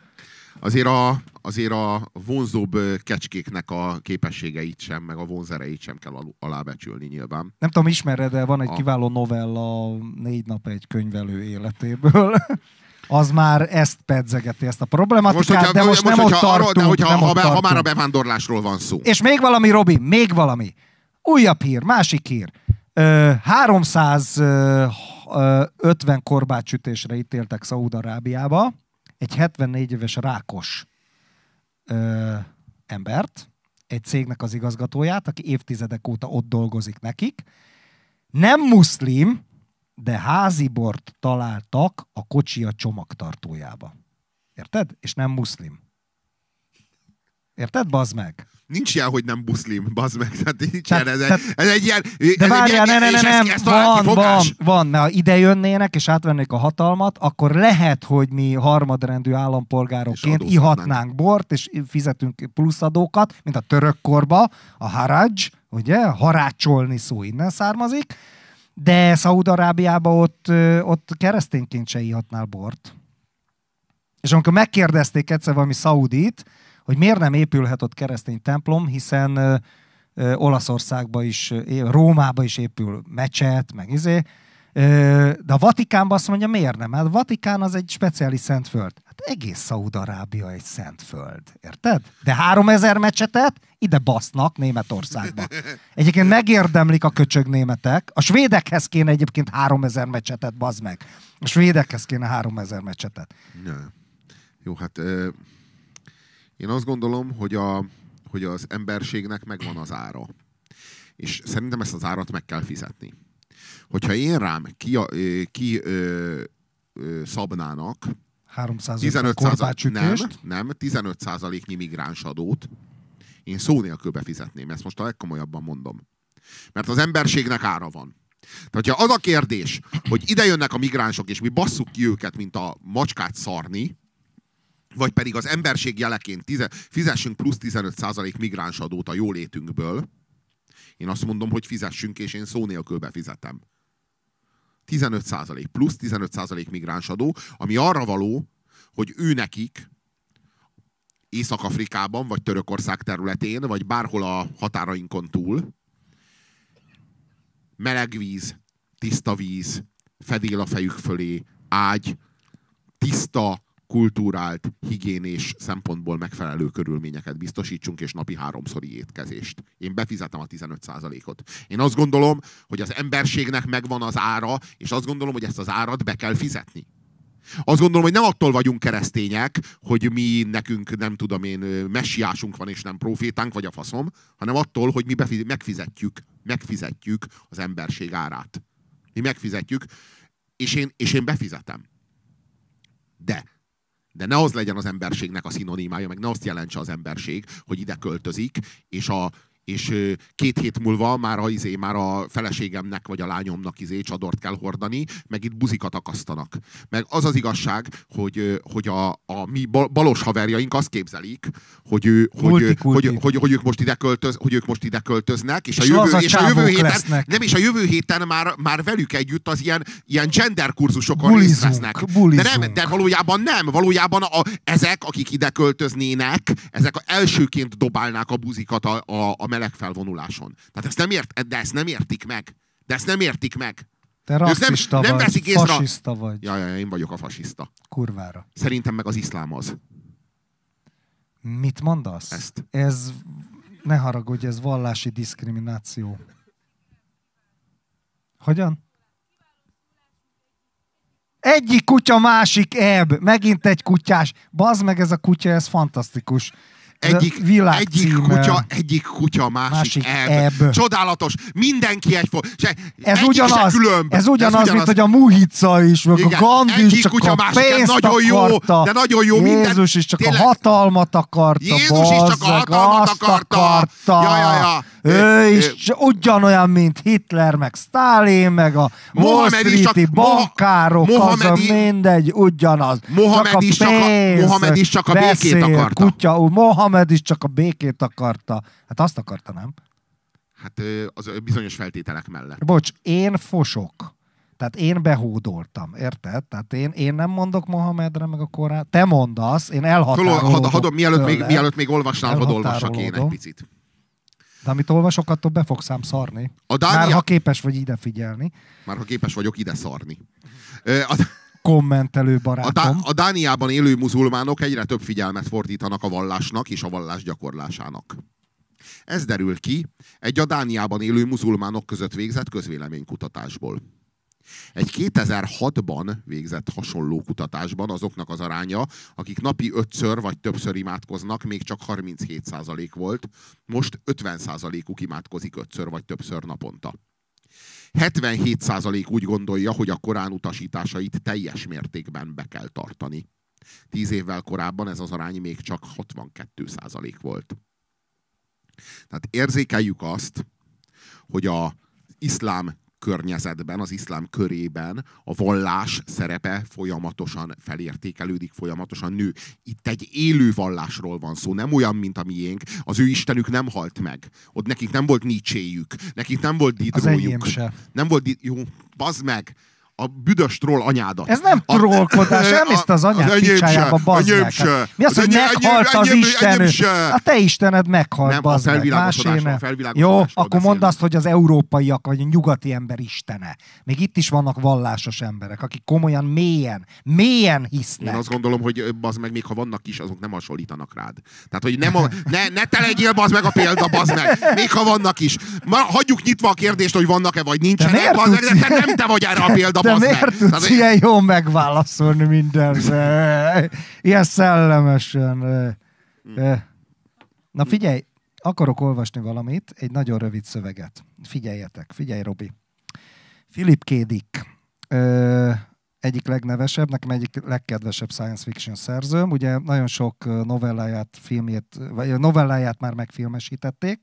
Azért a vonzóbb kecskéknek a képességeit sem, meg a vonzereit sem kell alábecsülni nyilván. Nem tudom, ismered, de van egy kiváló novella 4 nap egy könyvelő életéből. Az már ezt pedzegeti, ezt a problematikát, de most nem ott tartunk. Ha már a bevándorlásról van szó. És még valami, Robi, még valami. Újabb hír, másik hír. 350 korbácsütésre ítéltek Szaúd-Arábiába egy 74 éves rákos embert, egy cégnek az igazgatóját, aki évtizedek óta ott dolgozik nekik. Nem muszlim, de házibort találtak a kocsia csomagtartójába. Érted? És nem muszlim. Érted, bazd meg? Nincs ilyen, hogy nem buszlim, bazd meg. Ez egy ilyen... De várjál, nem. Van, mert ha ide jönnének és átvennék a hatalmat, akkor lehet, hogy mi harmadrendű állampolgárokként ihatnánk bort, és fizetünk pluszadókat, mint a török korba, a haraj, ugye? Harácsolni szó innen származik, de Szaúd-Arábiában ott keresztényként se ihatnál bort. És amikor megkérdezték egyszer valami szaudit, hogy miért nem épülhet ott keresztény templom, hiszen Olaszországban is, Rómában is épül mecset, meg de a Vatikánban azt mondja, miért nem? Hát a Vatikán az egy speciális szent föld. Hát egész Szaúd-Arábia egy szent föld, érted? De 3000 mecsetet ide basznak Németországba. Egyébként megérdemlik a köcsög németek. A svédekhez kéne egyébként 3000 mecsetet, bazd meg. A svédekhez kéne 3000 mecsetet. Ja. Jó, hát... Én azt gondolom, hogy az emberségnek megvan az ára. És szerintem ezt az árat meg kell fizetni. Hogyha én rám szabnának 15%-nyi migránsadót, én szó nélkül befizetném. Ezt most a legkomolyabban mondom. Mert az emberségnek ára van. Tehát, ha az a kérdés, hogy ide jönnek a migránsok, és mi basszuk ki őket, mint a macskát szarni, vagy pedig az emberség jeleként fizessünk plusz 15% migránsadót a jólétünkből, én azt mondom, hogy fizessünk, és én szó nélkül befizetem. 15%, plusz 15% migránsadó, ami arra való, hogy ő nekik Észak-Afrikában, vagy Törökország területén, vagy bárhol a határainkon túl meleg víz, tiszta víz, fedél a fejük fölé, ágy, tiszta, kultúrált, higiénés szempontból megfelelő körülményeket biztosítsunk, és napi 3-szori étkezést. Én befizetem a 15%-ot. Én azt gondolom, hogy az emberségnek megvan az ára, és azt gondolom, hogy ezt az árat be kell fizetni. Azt gondolom, hogy nem attól vagyunk keresztények, hogy mi nekünk, nem tudom én, messiásunk van, és nem profétánk, vagy a faszom, hanem attól, hogy mi megfizetjük az emberség árát. Mi megfizetjük, és én befizetem. De ne az legyen az emberségnek a szinonimája, meg ne azt jelentse az emberség, hogy ide költözik, és 2 hét múlva már a feleségemnek vagy a lányomnak csadort kell hordani, meg itt buzikat akasztanak. Meg az az igazság, hogy a mi balos haverjaink azt képzelik, hogy ők most ide költöznek, és a jövő héten már velük együtt az ilyen gender kurzusokon részt vesznek. De valójában nem. Valójában ezek, akik ide költöznének, ezek elsőként dobálnák a buzikat a meleg felvonuláson. Tehát ezt nem értik meg. Te rasszista nem vagy, veszik észre. Fasiszta vagy. Ja, én vagyok a fasiszta. Kurvára. Szerintem meg az iszlám az. Mit mondasz? Ezt. Ez, ne haragudj, ez vallási diszkrimináció. Hogyan? Egyik kutya, másik ebb. Megint egy kutyás. Bazd meg, ez a kutya, ez fantasztikus. Egyik kutya, másik ebb. Csodálatos. Mindenki ez ugyanaz, mint hogy a Muhica is, meg a Gandhi is csak kutya, a pénzt akarta. De nagyon jó. Jézus is csak tényleg, a hatalmat akarta. Jézus is csak a hatalmat akarta. Ja. Ő is ugyanolyan, mint Hitler, meg Sztálin, meg a Wall Street-i bankárok, az mindegy, ugyanaz. Mohamed is csak a békét akarta. Mohamed is csak a békét akarta. Hát azt akarta, nem? Hát az bizonyos feltételek mellett. Bocs, én fosok. Tehát én behódoltam, érted? Tehát én nem mondok Mohamedre, meg a Korán. Te mondasz, én elhatárolódok. Mielőtt még olvasnál, hadd olvassak én egy picit. De amit olvasok, attól be fogsz ám szarni. Már ha képes vagy ide figyelni. Már ha képes vagyok ide szarni. Kommentelő barátom. A Dániában élő muzulmánok egyre több figyelmet fordítanak a vallásnak és a vallás gyakorlásának. Ez derül ki egy a Dániában élő muzulmánok között végzett közvéleménykutatásból. Egy 2006-ban végzett hasonló kutatásban azoknak az aránya, akik napi 5-ször vagy többször imádkoznak, még csak 37% volt, most 50%-uk imádkozik 5-ször vagy többször naponta. 77% úgy gondolja, hogy a Korán utasításait teljes mértékben be kell tartani. 10 évvel korábban ez az arány még csak 62% volt. Tehát érzékeljük azt, hogy az iszlám környezetben, az iszlám körében a vallás szerepe folyamatosan felértékelődik, folyamatosan nő. Itt egy élő vallásról van szó, nem olyan, mint a miénk. Az ő istenük nem halt meg. Ott nekik nem volt Nietzséjük, nekik nem volt Diderotjuk. Az enyém se. Nem volt jó, bazd meg! A büdös troll anyádat. Ez nem trollkodás, elmészte az anyád picsájába, bazd meg. Mi az, hogy meghalt az Istenő? A te Istened meghalt, bazd meg. Jó, akkor mondd azt, hogy az európaiak, vagy a nyugati ember istene. Még itt is vannak vallásos emberek, akik komolyan mélyen hisznek. Én azt gondolom, hogy bazd meg, még ha vannak is, azok nem hasonlítanak rád. Tehát, hogy ne te legyél, bazd meg a példa, bazd meg. Még ha vannak is. Hagyjuk nyitva a kérdést, hogy vannak-e, vagy nincsenek, bazd meg, de nem te vagy erre a példa. De miért tudsz ilyen jól megválaszolni mindenre? Ilyen szellemesen. Na figyelj, akarok olvasni valamit, egy nagyon rövid szöveget. Figyelj Robi. Philip K. Dick. Egyik legnevesebb, nekem egyik legkedvesebb science fiction szerzőm. Ugye nagyon sok novelláját már megfilmesítették.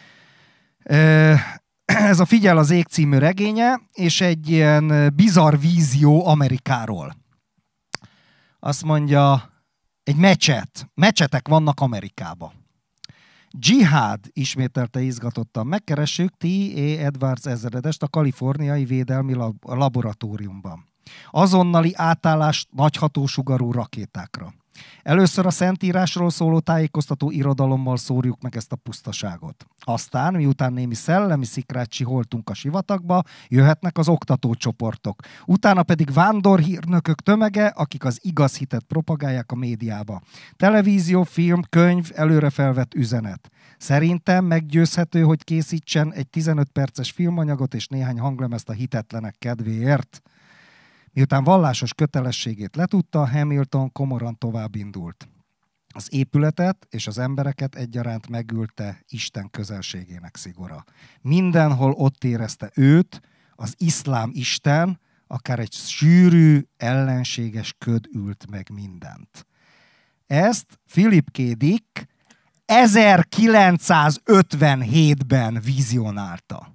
Ez a Figyel az ég című regénye, és egy ilyen bizarr vízió Amerikáról. Azt mondja, egy mecsetek vannak Amerikába. Dzsihád, ismételte izgatottan. Megkeressük T.A. Edwards ezredest a kaliforniai védelmi laboratóriumban. Azonnali átállás nagyhatósugarú rakétákra. Először a Szentírásról szóló tájékoztató irodalommal szórjuk meg ezt a pusztaságot. Aztán, miután némi szellemi szikrát csiholtunk a sivatagba, jöhetnek az oktatócsoportok. Utána pedig vándorhírnökök tömege, akik az igaz hitet propagálják a médiába. Televízió, film, könyv, előre felvett üzenet. Szerintem meggyőzhető, hogy készítsen egy 15 perces filmanyagot és néhány hanglemezt a hitetlenek kedvéért. Miután vallásos kötelességét letudta, Hamilton komoran tovább indult. Az épületet és az embereket egyaránt megülte Isten közelségének szigora. Mindenhol ott érezte őt, az iszlám Isten, akár egy sűrű, ellenséges köd ült meg mindent. Ezt Philip K. Dick 1957-ben vizionálta.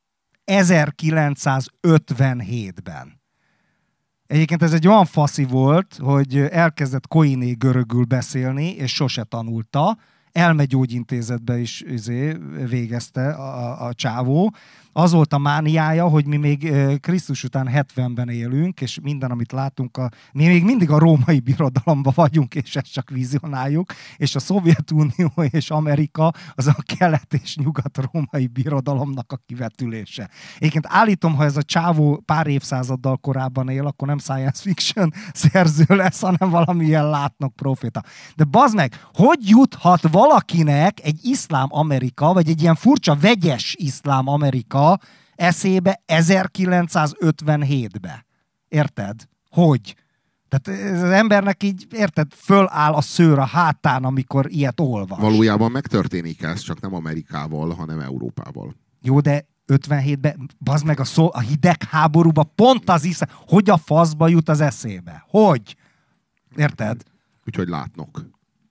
1957-ben. Egyébként ez egy olyan faszi volt, hogy elkezdett koiné görögül beszélni, és sose tanulta. Elmegyógyintézetbe is végezte a csávó. Az volt a mániája, hogy mi még Krisztus után 70-ben élünk, és minden, amit látunk, mi még mindig a római birodalomban vagyunk, és ezt csak vizionáljuk, és a Szovjetunió és Amerika az a kelet és nyugat római birodalomnak a kivetülése. Egyébként állítom, ha ez a csávó pár évszázaddal korábban él, akkor nem science fiction szerző lesz, hanem valamilyen látnok proféta. De bazd meg, hogy juthat valakinek egy iszlám Amerika, vagy egy ilyen furcsa vegyes iszlám Amerika eszébe 1957-be. Érted? Hogy? Tehát az embernek így, érted, föláll a szőr a hátán, amikor ilyet olvas. Valójában megtörténik ez, csak nem Amerikával, hanem Európával. Jó, de 57-ben, bazd meg a hidegháborúba pont az iszá, hogy a faszba jut az eszébe? Hogy? Érted? Úgyhogy látnok.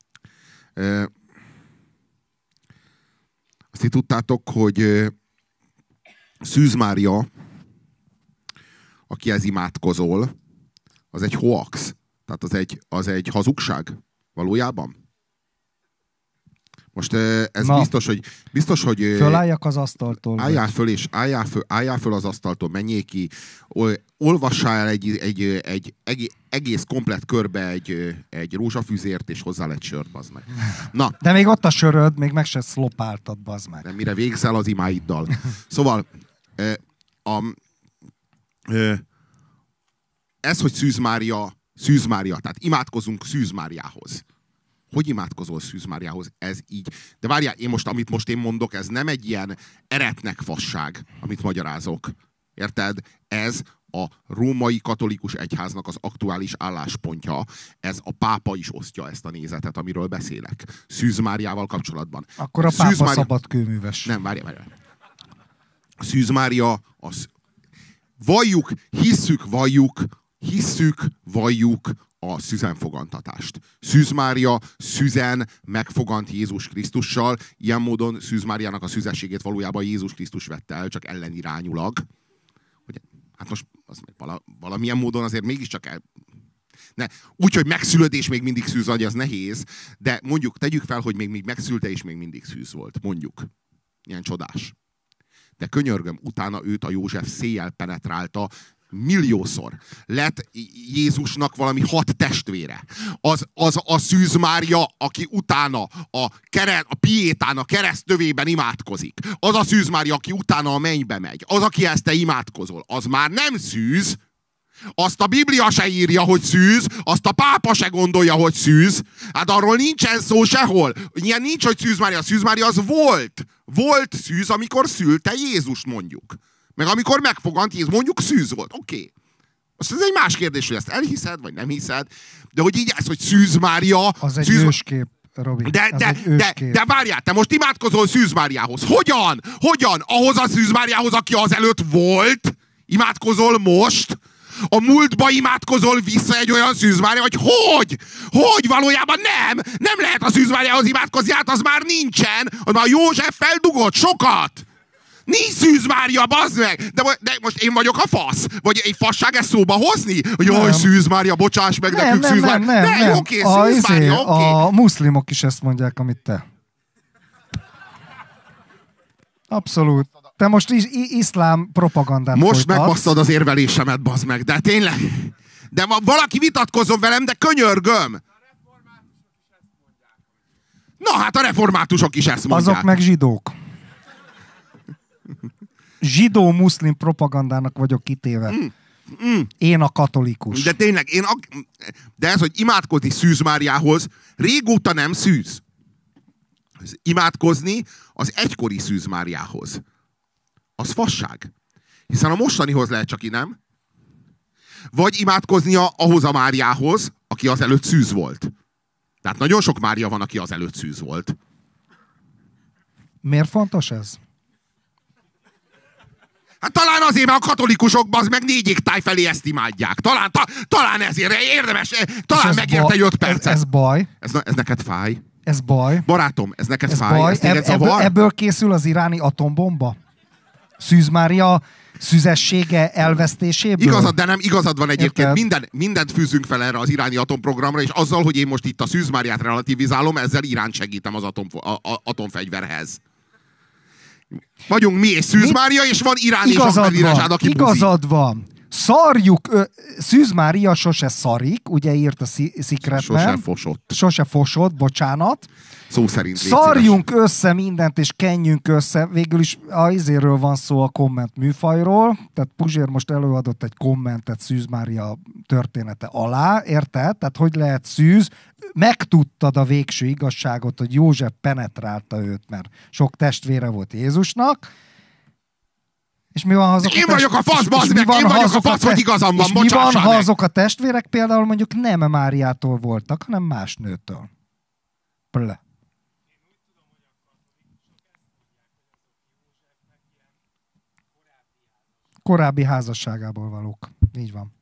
Azt így tudtátok, hogy Szűz Mária, akihez imádkozol, az egy hoax. Tehát az egy hazugság valójában. Most ez biztos, hogy fölálljak az asztaltól. Álljál föl az asztaltól, menjél ki, olvassál el egy egész komplett körbe egy rózsafüzért, és hozzá egy sört, bazd meg. Na. De még ott a söröd, még meg se szlopáltad, bazd meg. De mire végzel az imáiddal. Szóval ez, hogy Szűz Mária, tehát imádkozunk Szűz Máriához. Hogy imádkozol Szűz Máriához? Ez így. De várjál, amit most én mondok, ez nem egy ilyen eretnek fasság, amit magyarázok. Érted? Ez a római katolikus egyháznak az aktuális álláspontja. Ez a pápa is osztja ezt a nézetet, amiről beszélek. Szűz Máriával kapcsolatban. Akkor a pápa szabadkőműves. Nem, várjál. Szűz Mária, hisszük, valljuk a szüzenfogantatást. Szűz Mária szüzen megfogant Jézus Krisztussal, ilyen módon Szűz Máriának a szüzességét valójában Jézus Krisztus vette el, csak ellenirányulag. Hát most valamilyen módon azért mégiscsak úgy, hogy megszülöd és még mindig szűz vagy, az nehéz, de mondjuk, tegyük fel, hogy még megszülte és még mindig szűz volt. Mondjuk. Ilyen csodás. De könyörgöm, utána őt a József széjjel penetrálta milliószor. Lett Jézusnak valami 6 testvére. Az a Szűz Mária, aki utána a Piétán, a keresztövében imádkozik. Az a Szűz Mária, aki utána a mennybe megy. Az, akihez te imádkozol. Az már nem szűz. Azt a Biblia se írja, hogy szűz, azt a pápa se gondolja, hogy szűz. Hát arról nincsen szó sehol. Ilyen nincs, hogy Szűz Mária. Szűz Mária az volt. Volt szűz, amikor szülte Jézust, mondjuk. Meg amikor megfogant Jézus, mondjuk szűz volt. Oké. Most ez egy más kérdés, hogy ezt elhiszed, vagy nem hiszed. De hogy így ez, hogy Szűz Mária... Az egy őskép, Robi. De várjál, te most imádkozol Szűz Máriához. Hogyan? Ahhoz a Szűz Máriához, aki azelőtt volt? Imádkozol most? A múltba imádkozol vissza egy olyan Szűz Mária, hogy hogy? Hogy? Valójában nem lehet a Szűz Máriához imádkozni, hát az már nincsen. Az már József feldugott sokat. Nincs Szűz Mária, bazd meg! De most én vagyok a fasz? Vagy egy fasság ezt szóba hozni? Hogy jaj, Szűz Mária, bocsáss meg nekünk, Szűz Mária. Nem. Oké, Szűz Mária, oké. A muszlimok is ezt mondják, amit te. Abszolút. Te most iszlám propagandát most folytatsz. megbasztad az érvelésemet, bazd meg, de tényleg. De valaki vitatkozzon velem, de könyörgöm. Na hát a reformátusok is ezt mondják. Azok meg zsidók. Zsidó-muszlim propagandának vagyok kitéve. Én a katolikus. De tényleg, de ez, hogy imádkozni Szűz Máriához, régóta nem szűz. Imádkozni az egykori Szűz Máriához. Az fasság. Hiszen a mostanihoz lehet csak nem. Vagy imádkoznia ahhoz a Máriához, aki azelőtt szűz volt. Tehát nagyon sok Mária van, aki azelőtt szűz volt. Miért fontos ez? Hát talán azért, mert a katolikusokban az meg 4 égtáj felé ezt imádják. Talán ezért érdemes, talán megérte 5 percet. Ez baj. Ez neked fáj? Ez baj. Barátom, ez neked fáj? Ez ebből készül az iráni atombomba? Szűz Mária szüzessége elvesztéséből? Igazad, de nem igazad van egyébként. Mindent fűzünk fel erre az iráni atomprogramra, és azzal, hogy én most itt a Szűz Máriát relativizálom, ezzel Iránt segítem az atomfegyverhez. Vagyunk mi és Szűz Mária, és van Irán és Ahmadinejad, aki igazad van. Szarjuk, Szűz Mária sose szarik, ugye írt a Secretben. Sose fosott, bocsánat. Szó szerint. Szarjunk össze mindent, és kenjünk össze. Végül is izéről van szó, a komment műfajról. Tehát Puzsér most előadott egy kommentet Szűz Mária története alá, érted? Tehát hogy lehet szűz? Megtudtad a végső igazságot, hogy József penetrálta őt, mert sok testvére volt Jézusnak. És mi van, ha azok Én vagyok a fasz, bazd meg! Én vagyok a fasz, hogy igazam van, és mi van, ha meg. azok a testvérek például mondjuk nem Máriától voltak, hanem más nőtől? Ple. Korábbi házasságából valók. Így van.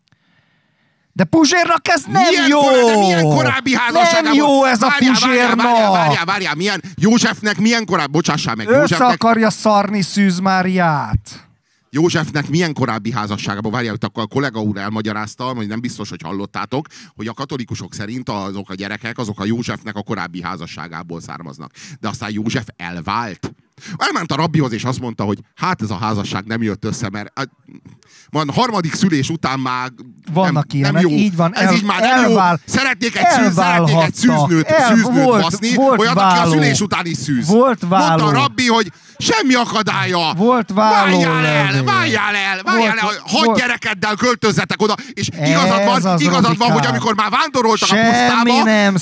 De Puzsérnak ez nem jó! De milyen korábbi házasságából? Nem jó ez a Puzsérnak! Várjál, milyen Józsefnek milyen korábbi... Bocsássál meg, Össze akarja szarni Szűz Máriát. Józsefnek milyen korábbi házasságában, várjál, hogy akkor a kollega úr elmagyarázta, hogy nem biztos, hogy hallottátok, hogy a katolikusok szerint azok a gyerekek, azok a Józsefnek a korábbi házasságából származnak. De aztán József elvált. Elment a rabbihoz, és azt mondta, hogy hát ez a házasság nem jött össze, mert a harmadik szülés után már vannak ilyenek, nem jó. Így van, ez így már nem jó. Szeretnék egy szűznőt baszni, olyat, aki a szülés után is szűz. Volt váló. Mondta a rabbi, hogy semmi akadálya. Volt váló. Várjál el, 6 gyerekeddel költözzetek oda, és igazad van, hogy amikor már vándoroltak a pusztába,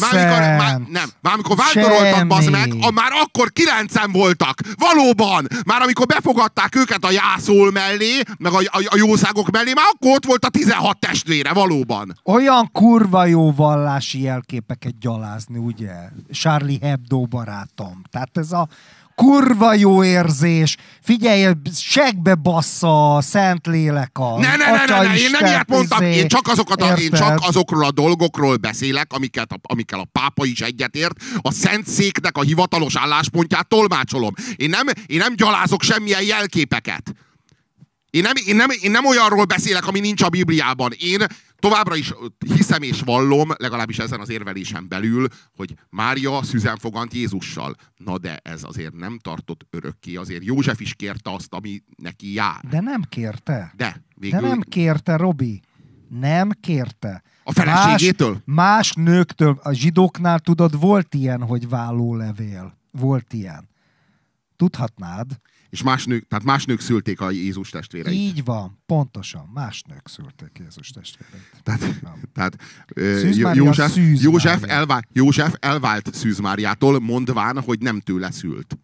amikor vándoroltak, bazd meg, már akkor 9-en voltak. Valóban! Már amikor befogadták őket a jászol mellé, meg a jószágok mellé, már akkor ott volt a 16 testvére, valóban. Olyan kurva jó vallási jelképeket gyalázni, ugye? Charlie Hebdo barátom. Tehát ez a kurva jó érzés. Figyelj, segbe bassza a Szentlélek a Ne, én nem ilyet mondtam. Én csak azokról a dolgokról beszélek, amikkel a pápa is egyetért. A Szentszéknek a hivatalos álláspontját tolmácsolom. Én nem gyalázok semmilyen jelképeket. Én nem olyanról beszélek, ami nincs a Bibliában. Én továbbra is hiszem és vallom, legalábbis ezen az érvelésen belül, hogy Mária szüzen fogant Jézussal. Na de ez azért nem tartott örökké. Azért József is kérte azt, ami neki jár. De nem kérte. Végül... De nem kérte, Robi. Nem kérte. A feleségétől? Más nőktől. A zsidóknál tudod, volt ilyen, hogy vállólevél. Volt ilyen. Tudhatnád. És más nők szülték a Jézus testvéreit. Így van, pontosan. Más nők szülték Jézus testvéreit. Tehát József elvált Szűz Máriától, mondván, hogy nem tőle szült.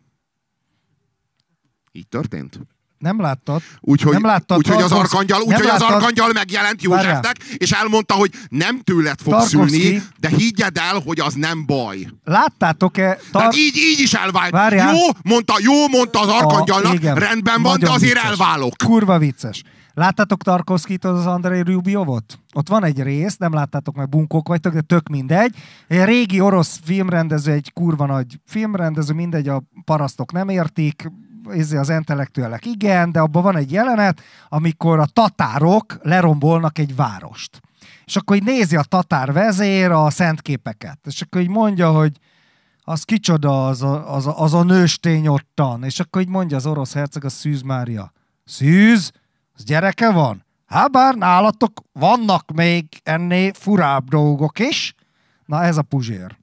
Így történt? Nem láttad? Úgyhogy az arkangyal megjelent Józsefnek, és elmondta, hogy nem tőled fog szülni, de higgyed el, hogy az nem baj. Láttátok-e? Tehát így is elvált. Jó mondta az arkangyalnak, rendben van, de azért vicces. Elválok. Kurva vicces. Láttátok Tarkovszkit, az Andrei Rubiovot? Ott van egy rész, nem láttátok, meg bunkók vagytok, de tök mindegy. Egy régi orosz filmrendező, egy kurva nagy filmrendező, mindegy, a parasztok nem értik, az intellektuelek igen, de abban van egy jelenet, amikor a tatárok lerombolnak egy várost. És akkor így nézi a tatár vezér a szentképeket. És akkor így mondja, hogy az kicsoda az a nőstény ottan. És akkor így mondja az orosz herceg, a Szűz Mária. Szűz? Az gyereke van? Hát bár nálatok vannak még ennél furább dolgok is. Na ez a Puzsér.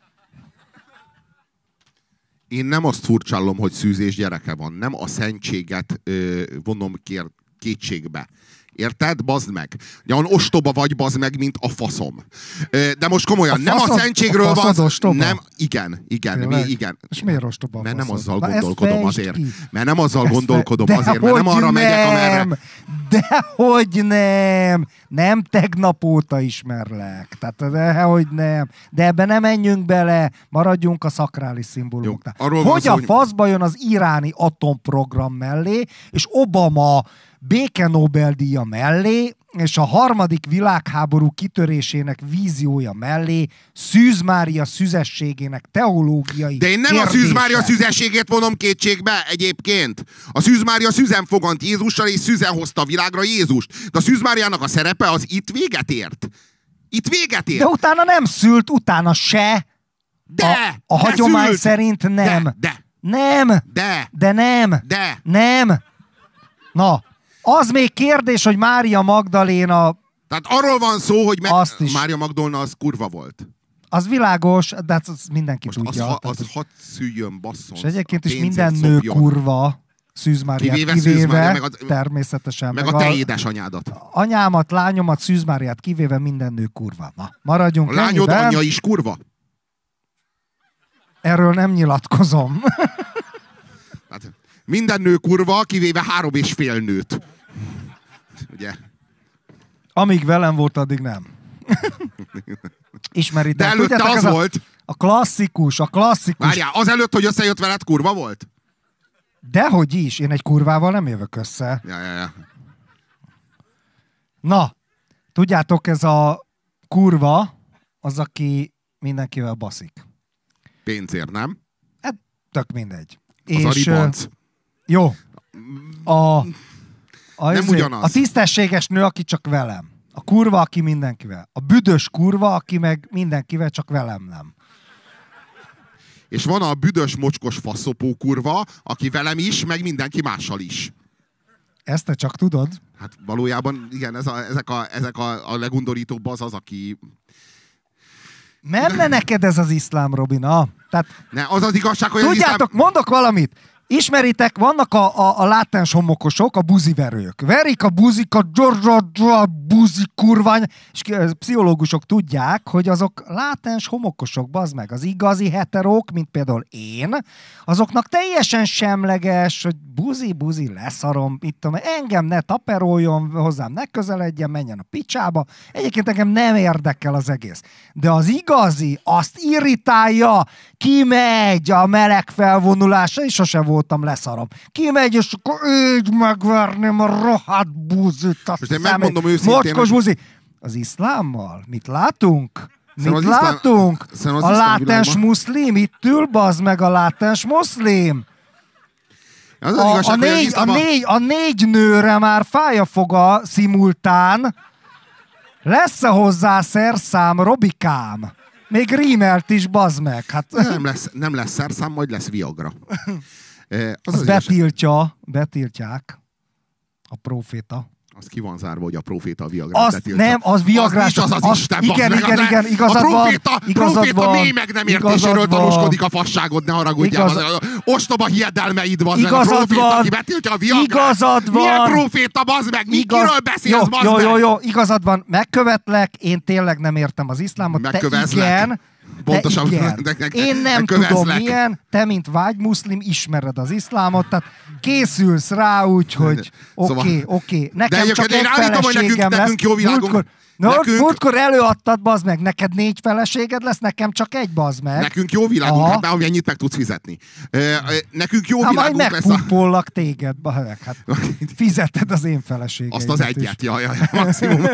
Én nem azt furcsálom, hogy Szűz és gyereke van. Nem a szentséget vonom kétségbe. Érted? Bazd meg. Olyan ostoba vagy, bazd meg, mint a faszom. De most komolyan, nem a szentségről van. Nem, igen. És miért ostoba a mert nem azzal Na, gondolkodom azért. Mert nem azzal gondolkodom azért, mert nem arra megyek, amerre... Dehogy nem! Nem tegnap óta ismerlek. Tehát dehogy nem. De ebbe nem menjünk bele, maradjunk a szakrális szimbólumoknál. Hogy a faszba jön az iráni atomprogram mellé, és Obama béke Nobel-díja mellé, és a harmadik világháború kitörésének víziója mellé Szűz Mária szüzességének teológiai De én nem kérdése. a Szűz Mária szüzességét vonom kétségbe egyébként. A Szűz Mária szüzen fogant Jézussal, és szüzen hozta a világra Jézust. De a Szűz Máriának a szerepe az itt véget ért. Itt véget ért. De utána nem szült, utána se. A hagyomány szült. Szerint nem. Nem. De nem. Nem. Na. Az még kérdés, hogy Mária Magdaléna... Tehát arról van szó, hogy Mária Magdolna az kurva volt. Az világos, de az mindenki most tudja. Az hadd szüljön, basszon. És egyébként is minden nő kurva, Szűz Máriát kivéve természetesen. Meg a te édesanyádat. Anyámat, lányomat, Szűz Máriát kivéve minden nő kurva. Na, maradjunk ennyiben. A lányod anyja is kurva? Erről nem nyilatkozom. Minden nő kurva, kivéve 3,5 nőt. Ugye? Amíg velem volt, addig nem. Ismeritek. De előtte tudjátok, az volt. A klasszikus. Várjál, azelőtt, hogy összejött veled, kurva volt? Dehogy is, én egy kurvával nem jövök össze. Ja. Na, tudjátok, ez a kurva az, aki mindenkivel baszik. Pénzért, nem? Hát tök mindegy. Az a ribanc. Jó. Nem ugyanaz. A tisztességes nő, aki csak velem. A kurva, aki mindenkivel. A büdös kurva, aki meg mindenkivel, csak velem nem. És van a büdös, mocskos faszopó kurva, aki velem is, meg mindenki mással is. Ezt te csak tudod? Hát valójában igen, ezek a legundorítóbb az, aki... Menne neked ez az iszlám, Robina? Tehát, ne, az az igazság, hogy tudjátok, mondok valamit. Ismeritek, vannak a látens homokosok, a buziverők. Verik a buzikat, buzi kurvány, és pszichológusok tudják, hogy azok látens homokosok, bazd meg. Az igazi heterók, mint például én, azoknak teljesen semleges, hogy buzi, leszarom, itt tudom, engem ne taperoljon, hozzám ne közeledjen, menjen a picsába. Egyébként engem nem érdekel az egész. De az igazi, azt irritálja, kimegy a meleg felvonulásra, és sose voltam, leszarom. Kimegy, és akkor így megverném a rohadt buzit, a most én megmondom őszintén, mocskos buzi. Az iszlámmal mit látunk? Mit látunk? A látens muszlim, itt ül, bazd meg a látens muszlim. A négy nőre már fáj a foga szimultán. Lesz-e hozzá szerszám, Robikám? Még rímelt is, bazd meg. Hát... Nem lesz szerszám, majd lesz Viagra. Az betiltják a próféta. Az ki van zárva, hogy a próféta a Viagrát betiltja. Nem, az Viagrát. Az Isten, igen, igazad van. A próféta mély meg nem értéséről tanúskodik a fasságod, ne haragudjál. Ostoba hiedelmeid van. A próféta, aki betiltja a Viagrát. Igazad van. Milyen próféta, bazd meg? Kiről beszélsz, bazd meg? Jó, igazad van. Megkövetlek, én tényleg nem értem az iszlámot. Megkövezlek. Te igen. Pontosan. Én nem tudom milyen, te mint vágymuszlim ismered az iszlámot, tehát készülsz rá úgy, hogy oké. Nekem csak egy feleségem lesz. Múltkor előadtad, bazd meg, neked 4 feleséged lesz, nekem csak egy, bazd meg. Nekünk jó világunk, hát már ennyit meg tudsz fizetni. Nekünk jó világunk lesz. Majd megpumpollak téged, bazd hát fizeted az én feleségeimet. Azt az egyet, jaj, maximum.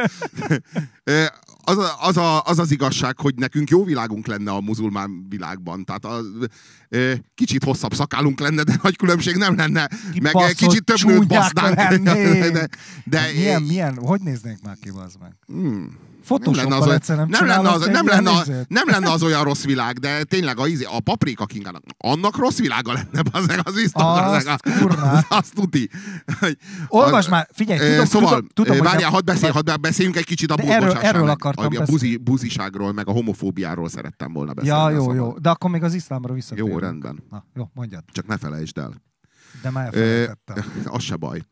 Az igazság, hogy nekünk jó világunk lenne a muzulmán világban. Tehát kicsit hosszabb szakálunk lenne, de nagy különbség nem lenne. Meg kicsit több nőt basznánk. Milyen? Hogy néznénk már ki, bazd meg? Photoshoppal egyszerűen nem lenne az olyan rossz világ, de tényleg a Paprika Kingának annak rossz világa lenne, az biztos. Azt tudni. Olvasd már, figyelj, tudom, várjál, hadd beszéljünk egy kicsit erről akartam a buziságról, meg a homofóbiáról szerettem volna beszélni. Ja, jó. De akkor még az iszlámra visszatérünk. Jó, rendben. Na, jó, mondjad. Csak ne felejtsd el. De már elfelejtettem. Az se baj.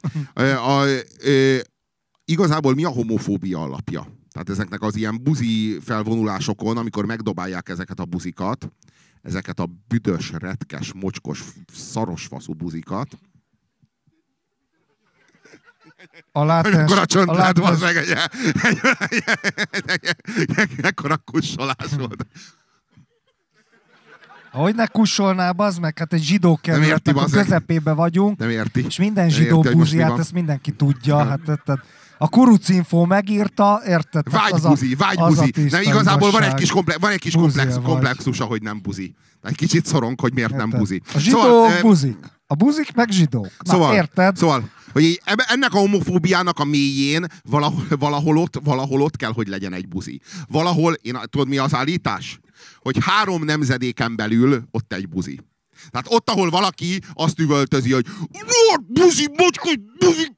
Igazából mi a homofóbia alapja? Tehát ezeknek az ilyen buzi felvonulásokon, amikor megdobálják ezeket a buzikat, ezeket a büdös, retkes, mocskos, szarosfaszú buzikat. Akkor a csöntlet az meg ekkora kussolás volt. Ahogy ne kussolnál, bazd meg, hát egy zsidó kerületnek a közepébe vagyunk. Nem érti. És minden zsidó buzi, hát ezt mindenki tudja. Hát a Kurucinfo megírta, érted? Vágybuzi. Nem, igazából van egy kis komplexus, ahogy nem buzi. Egy kicsit szorong, hogy miért nem buzi. A zsidók buzik. A buzik meg zsidók. Na, érted? Szóval, hogy ennek a homofóbiának a mélyén valahol ott kell, hogy legyen egy buzi. Valahol, tudod mi az állítás? Hogy 3 nemzedéken belül ott egy buzi. Tehát ott, ahol valaki azt üvöltözi, hogy buzi, bocskos, buzi,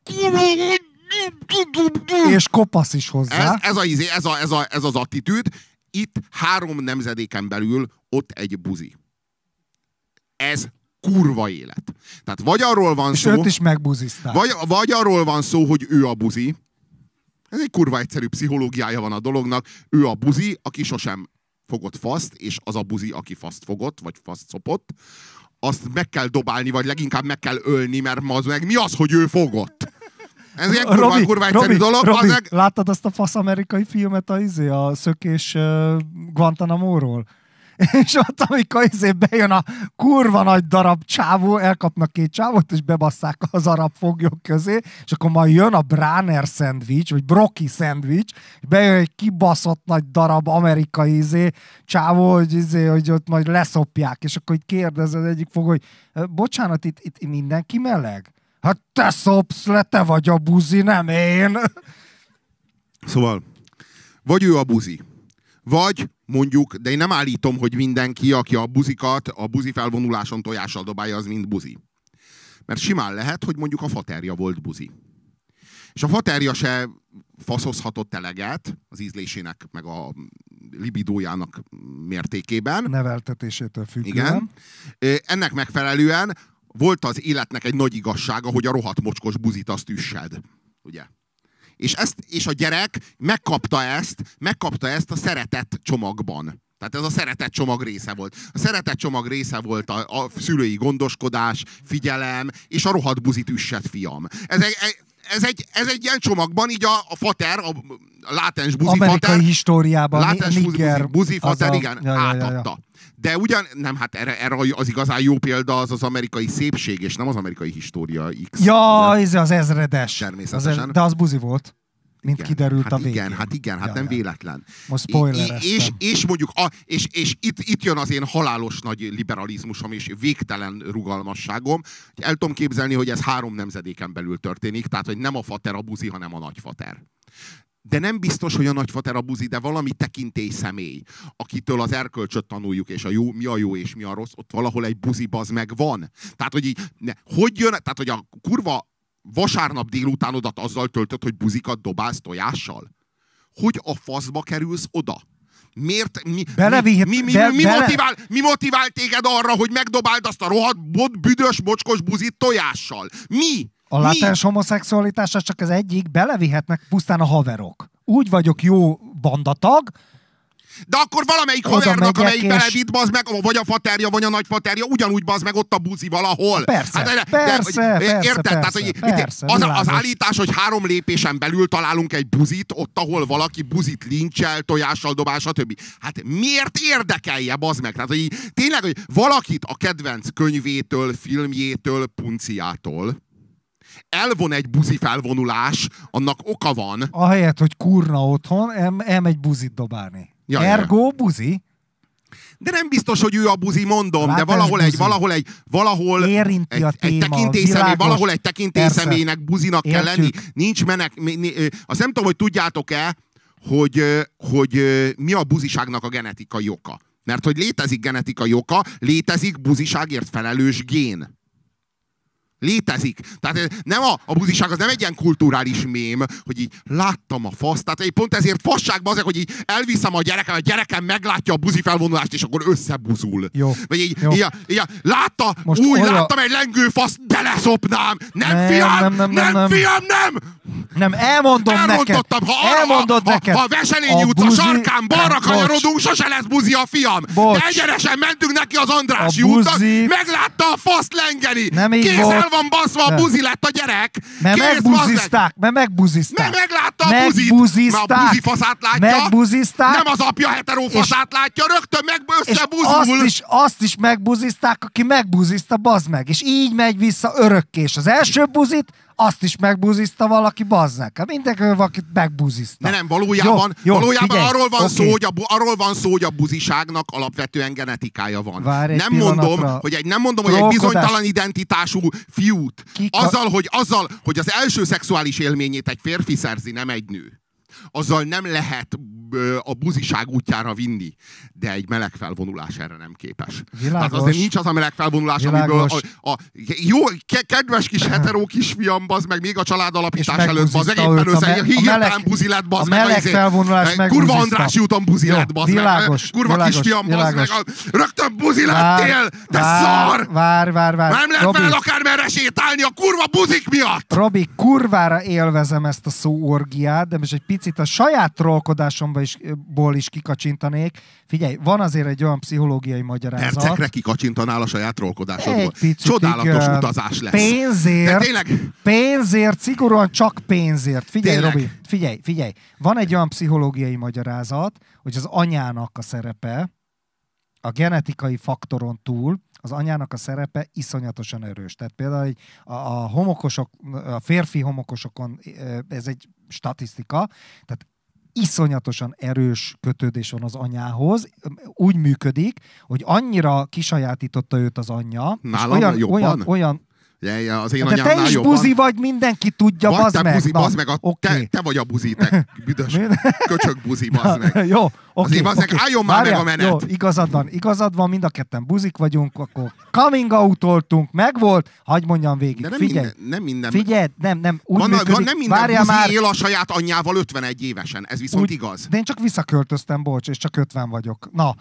és kopasz is hozzá. Ez az attitűd. Itt 3 nemzedéken belül ott egy buzi. Ez kurva élet. Tehát vagy arról van szó... És őt is megbuzizták. Vagy arról van szó, hogy ő a buzi. Ez egy kurva egyszerű pszichológiája van a dolognak. Ő a buzi, aki sosem fogott faszt, és az a buzi, aki faszt fogott, vagy faszt szopott. azt meg kell dobálni, vagy leginkább meg kell ölni, mert az meg mi az, hogy ő fogott? Ez ilyen kurva egyszerű dolog. Robi, láttad azt a fasz amerikai filmet a szökés Guantanamo-ról? És ott, amikor bejön a kurva nagy darab csávó, elkapnak 2 csávót, és bebasszák az arab foglyok közé, és akkor majd jön a Bráner szendvics, vagy Brocky szendvics, és bejön egy kibaszott nagy darab amerikai csávó, hogy ott majd leszopják, és akkor így kérdez az egyik fog, hogy bocsánat, itt mindenki meleg? Hát te szopsz le, te vagy a buzi, nem én. Szóval, vagy ő a buzi, vagy mondjuk, de én nem állítom, hogy mindenki, aki a buzikat a buzi felvonuláson tojással dobálja, az mind buzi. Mert simán lehet, hogy mondjuk a faterja volt buzi. És a faterja se faszozhatott eleget az ízlésének, meg a libidójának mértékében. Neveltetésétől függően. Igen. Ennek megfelelően volt az életnek egy nagy igazsága, hogy a rohadt mocskos buzit azt üssed. Ugye? És a gyerek megkapta ezt a szeretett csomagban. Tehát ez a szeretett csomag része volt. A szeretett csomag része volt a szülői gondoskodás, figyelem, és a rohadt buzit üssed, fiam. Ez egy ilyen csomagban, így a fater, a látens buzi fater. Amerikai históriában. Látens buzi fater, igen, átadta. De ugyan, nem, hát erre az igazán jó példa az amerikai szépség, és nem az amerikai história X. Ja, ez az ezredes. Természetesen. De az buzi volt, mint igen, kiderült hát a végén. Hát nem véletlen. Most spoilereztem. És mondjuk, és itt jön az én halálos nagy liberalizmusom és végtelen rugalmasságom. El tudom képzelni, hogy ez 3 nemzedéken belül történik, tehát, hogy nem a fater a buzi, hanem a nagyfater. De nem biztos, hogy a nagyfater a buzi, de valami tekintély személy, akitől az erkölcsöt tanuljuk, és mi a jó és mi a rossz, ott valahol egy buzi bazd meg van. Tehát, hogy hogy jön, tehát, hogy a kurva vasárnap délutánodat azzal töltött, hogy buzikat dobálsz tojással? Hogy a faszba kerülsz oda? Miért? Mi motivál téged arra, hogy megdobáld azt a rohadt büdös, mocskos buzit tojással? Mi? A látens homoszexualitás csak az egyik, belevihetnek pusztán a haverok. Úgy vagyok jó bandatag, de akkor valamelyik havernak, amelyik belevitt, bazd meg, vagy a faterja, vagy a nagyfaterja, ugyanúgy bazd meg ott a buzi valahol. Persze, hát, persze. Az állítás, hogy 3 lépésen belül találunk egy buzit, ott, ahol valaki buzit lincsel, tojással dobál, stb. Hát miért érdekelje, bazd meg? Tehát, hogy tényleg, hogy valakit a kedvenc könyvétől, filmjétől, punciától elvon egy buzi felvonulás, annak oka van. Ahelyett, hogy kurna otthon, elmegy buzit dobálni. Ergo buzi. De nem biztos, hogy ő a buzi, mondom, látás de valahol érinti a téma, valahol egy tekintélyszemélynek buzinak kell lenni. Nincs azt nem tudom, hogy tudjátok-e, hogy mi a buziságnak a genetikai oka. Mert hogy létezik genetikai oka, létezik buziságért felelős gén. Létezik. Tehát nem a buziság az nem egy ilyen kulturális mém, hogy így láttam a faszt. Tehát pont ezért fasságban azért, hogy így elviszem a gyerekem meglátja a buzi felvonulást, és akkor összebuzul. Jó. Vagy így láttam egy lengő faszt, beleszopnám. Nem, fiam! Nem, elmondom neked. Ha a Veselényi utca sarkán balra kanyarodunk, sose lesz buzi a fiam. De egyenesen mentünk neki az Andrássy útnak, meglátta a faszt lengeni. Kézzel van baszva, a buzi lett a gyerek. Mert megbuzizták. Mert meglátta a buzit. Mert a buzi faszát látja. Nem az apja hetero faszát látja, rögtön összebuzul. És azt is megbuzizták, aki megbuzizta, bazd meg. És így megy vissza örökké. És az első buzit azt is megbuzizta valaki, bazzák. Mindenki valakit megbuzizta. De nem, valójában figyelj, arról van szó, hogy a buziságnak alapvetően genetikája van. Nem mondom, hogy egy bizonytalan identitású fiút azzal, hogy az első szexuális élményét egy férfi szerzi, nem egy nő. Azzal nem lehet a buziság útjára vinni, de egy meleg felvonulás erre nem képes. Világos. Tehát azért nincs az a meleg felvonulás, amiből jó, kedves kis hetero kisfiam, bazd meg, még a családalapítás előtt, bazd meg, éppen hirtelen buzi lett, bazd meg. A meleg felvonulás megbuzizta. Kurva Andrássy úton buzi lett, bazd meg. Kurva kisfiam, bazd meg. Rögtön buzi lettél, de szar! Várj. Nem lehet veled akármerre sétálni a kurva buzik miatt! Robi, kurvára élvezem ezt a szóorgiát, de most egy picit a saját trollkodásomból is kikacsintanék. Figyelj, van azért egy olyan pszichológiai magyarázat. Percekre kikacsintanál a saját trollkodásodból. Egy picit, Csodálatos igen. utazás lesz. Pénzért, szigorúan csak pénzért. Figyelj, Tényleg? Robi, figyelj. Van egy olyan pszichológiai magyarázat, hogy az anyának a szerepe, a genetikai faktoron túl, az anyának a szerepe iszonyatosan erős. Tehát például a férfi homokosokon, ez egy statisztika, tehát iszonyatosan erős kötődés van az anyához, úgy működik, hogy annyira kisajátította őt az anyja, Nálam és olyan az én de anyámnál te is jobban. buzi vagy, mindenki tudja, Vagy bazd te meg. buzi, bazd meg, okay. te vagy a buzi, te büdös köcsög buzi, bazd meg. Jó, Azért bazd meg, álljon már meg a menet. Jó, igazad van, mind a ketten buzik vagyunk, akkor coming out-oltunk, megvolt, hagyj mondjam végig. De nem figyelj, nem minden. Figyelj, nem, úgy van, működik. van nem minden Várjál buzi már, él a saját anyjával 51 évesen, ez viszont igaz. de én csak visszaköltöztem, bocs, és csak 50 vagyok. Na,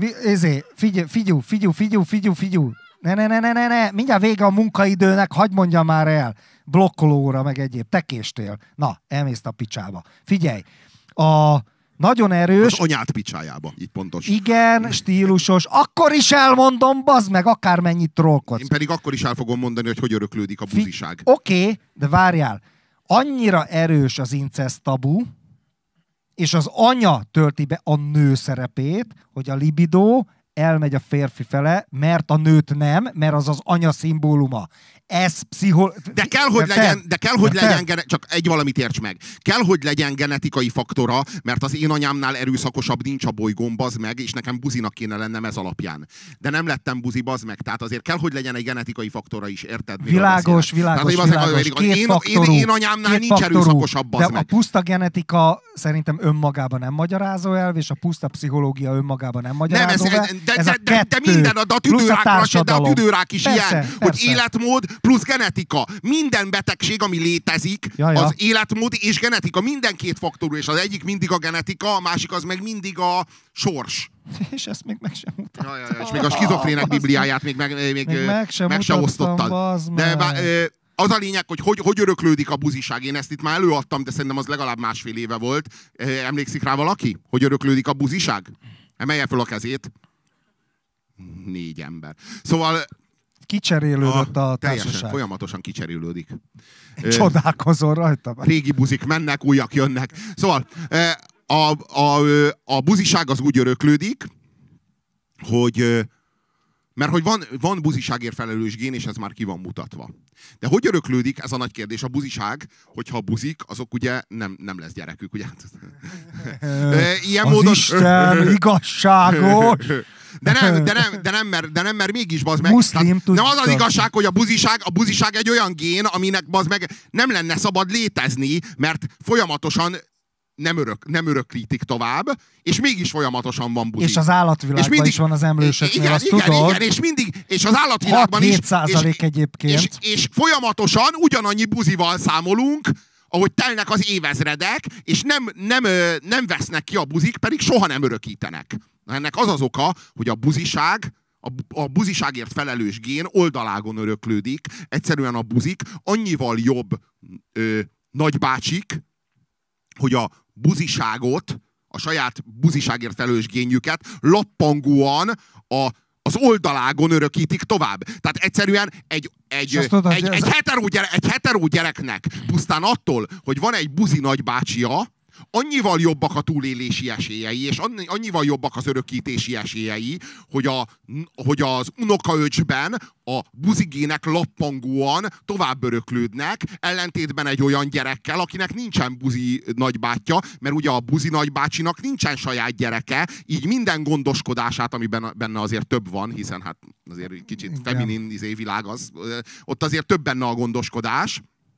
figyelj, Ne, mindjárt vége a munkaidőnek, hagyd mondjam már el. Blokkolóra, meg egyéb. Te késtél. Na, elmész a picsába. Figyelj, nagyon erős... Az anyát picsájába, így pontos. Igen, stílusos. Akkor is elmondom, bazd meg, akármennyit trollkodsz. Én pedig akkor is el fogom mondani, hogy öröklődik a buziság. Oké, de várjál. Annyira erős az incest tabu, és az anya tölti be a nő szerepét, hogy a libido elmegy a férfi fele, mert a nőt nem, mert az anya szimbóluma. Ez De kell, hogy legyen, csak egy valamit érts meg. Kell, hogy legyen genetikai faktora, mert az én anyámnál erőszakosabb nincs a bolygón, bazd meg, és nekem buzinak kéne lennem ez alapján. De nem lettem buzi, bazd meg. Tehát azért kell, hogy legyen egy genetikai faktora is, érted? Világos. Két faktorú. Én anyámnál nincs erőszakosabb, bazd meg. De a puszta genetika szerintem önmagában nem magyarázó elv, és a puszta pszichológia önmagában nem magyarázó elv. De minden, a tüdőrák is ilyen, hogy életmód plusz genetika. Minden betegség, ami létezik, az életmód és genetika. Minden két faktorú, és az egyik mindig a genetika, a másik az meg mindig a sors. És ezt még meg sem mutattam. És még a skizofrének bibliáját még meg sem osztottad. De az a lényeg, hogy öröklődik a buziság. Én ezt itt már előadtam, de szerintem az legalább 1,5 éve volt. Emlékszik rá valaki, hogy öröklődik a buziság? Emelje fel a kezét. 4 ember. Szóval kicserélődött a teljesen, társaság. folyamatosan kicserélődik. Csodálkozol rajta? Régi buzik mennek, újak jönnek. Szóval a buziság az úgy öröklődik, hogy mert hogy van buziságért felelős gén, és ez már ki van mutatva. De hogy öröklődik, ez a nagy kérdés. A buziság, hogyha buzik, azok ugye nem lesz gyerekük, ugye? Ilyen az módon... Isten igazságos! De nem, mert mégis, bazd meg. Nem az igazság, hogy a buziság egy olyan gén, aminek, bazd meg, nem lenne szabad létezni, mert folyamatosan nem öröklítik tovább, és mégis folyamatosan van buzi. És az állatvilágban is van az emlősöknél, azt tudod? Igen, és az állatvilágban is. 6-7% egyébként. És folyamatosan ugyanannyi buzival számolunk, ahogy telnek az évezredek, és nem vesznek ki a buzik, pedig soha nem örökítenek. Ennek az az oka, hogy a buziságért felelős gén oldalágon öröklődik. Egyszerűen a buzik annyival jobb nagybácsik, hogy a buziságot, a saját buziságért felelős génjüket lappangóan az oldalágon örökítik tovább. Tehát egyszerűen egy heteró gyereknek pusztán attól, hogy van egy buzi nagybácsia, annyival jobbak a túlélési esélyei, és annyival jobbak az örökítési esélyei, hogy az unokaöcsben a buzigének lappangóan tovább öröklődnek, ellentétben egy olyan gyerekkel, akinek nincsen buzi nagybátyja, mert ugye a buzi nagybácsinak nincsen saját gyereke, így minden gondoskodását, ami benne azért több van, hiszen hát azért kicsit feminin világ az, ott azért több benne a gondoskodás.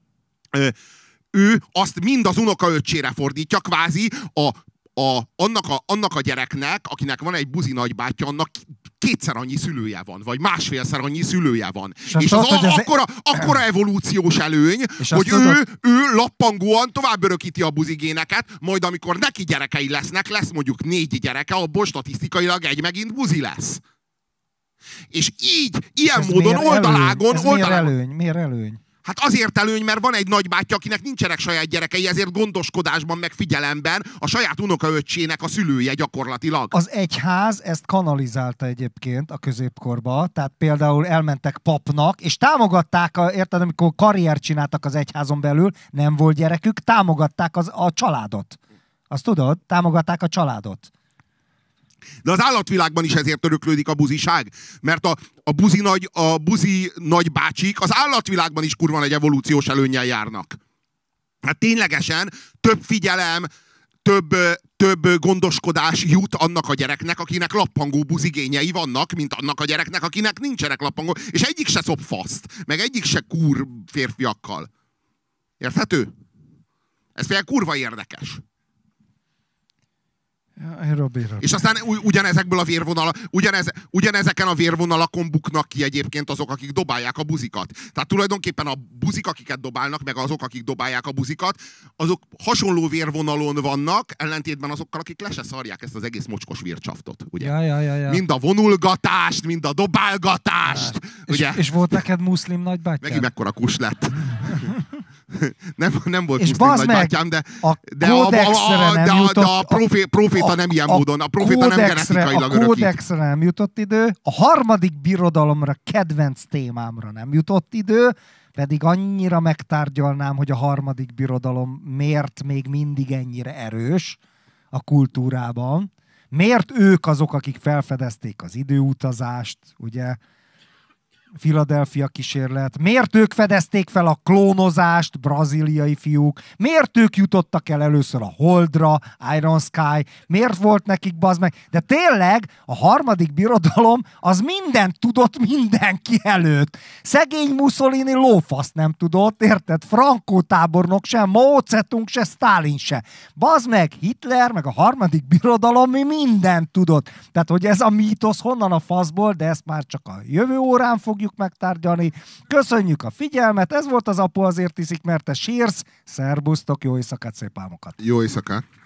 Ő azt mind az unokaöccsére fordítja, kvázi annak a gyereknek, akinek van egy buzi nagybátyja, annak 2-szer annyi szülője van, vagy 1,5-szer annyi szülője van. És az akkora evolúciós előny, hogy ő lappangóan tovább örökíti a buzigéneket, majd amikor neki gyerekei lesz mondjuk 4 gyereke, abból statisztikailag egy megint buzi lesz. És ilyen módon oldalágon... Miért előny? Hát azért előny, mert van egy nagybátyja, akinek nincsenek saját gyerekei, ezért gondoskodásban, meg figyelemben a saját unokaöccsének a szülője gyakorlatilag. Az egyház ezt kanalizálta egyébként a középkorba, tehát például elmentek papnak, és támogatták, érted, amikor karriert csináltak az egyházon belül, nem volt gyerekük, támogatták a családot. Azt tudod? Támogatták a családot. De az állatvilágban is ezért öröklődik a buziság, mert a buzi nagybácsik az állatvilágban is kurva nagy evolúciós előnnyel járnak. Hát ténylegesen több figyelem, több gondoskodás jut annak a gyereknek, akinek lappangó buzigényei vannak, mint annak a gyereknek, akinek nincsenek lappangó, és egyik se szob faszt, meg egyik se kúr férfiakkal. Érthető? Ez például kurva érdekes. Ja, Robi. És aztán ugyanezekből a ugyanezeken a vérvonalakon buknak ki egyébként azok, akik dobálják a buzikat. Tehát tulajdonképpen a buzik, akiket dobálnak, meg azok, akik dobálják a buzikat, azok hasonló vérvonalon vannak, ellentétben azokkal, akik le se szarják ezt az egész mocskos vércsaftot. Ugye? Ja. Mind a vonulgatást, mind a dobálgatást. Ugye? És volt neked muszlim nagybátyád? Megint mekkora kus lett. Nem volt és muszlim nagybátyám, de a proféta nem ilyen módon. A proféta nem genetikailag örökít. A kódexre nem jutott idő, a harmadik birodalomra, kedvenc témámra nem jutott idő, pedig annyira megtárgyalnám, hogy a harmadik birodalom miért még mindig ennyire erős a kultúrában. Miért ők azok, akik felfedezték az időutazást, ugye? Philadelphia kísérlet. Miért ők fedezték fel a klónozást, brazíliai fiúk? Miért ők jutottak el először a Holdra, Iron Sky? Miért volt nekik bazd meg? De tényleg a harmadik birodalom az mindent tudott mindenki előtt. Szegény Mussolini lófaszt nem tudott, érted? Franco tábornok se, Mao Zedong se, Stalin se. Bazd meg, Hitler, meg a harmadik birodalom mi mindent tudott. Tehát, hogy ez a mítosz honnan a faszból, de ezt már csak a jövő órán fogjuk megtárgyalni. Köszönjük a figyelmet, ez volt az Apu azért iszik, mert te sírsz. Szerbusztok, jó éjszakát, szép álmokat! Jó éjszakát!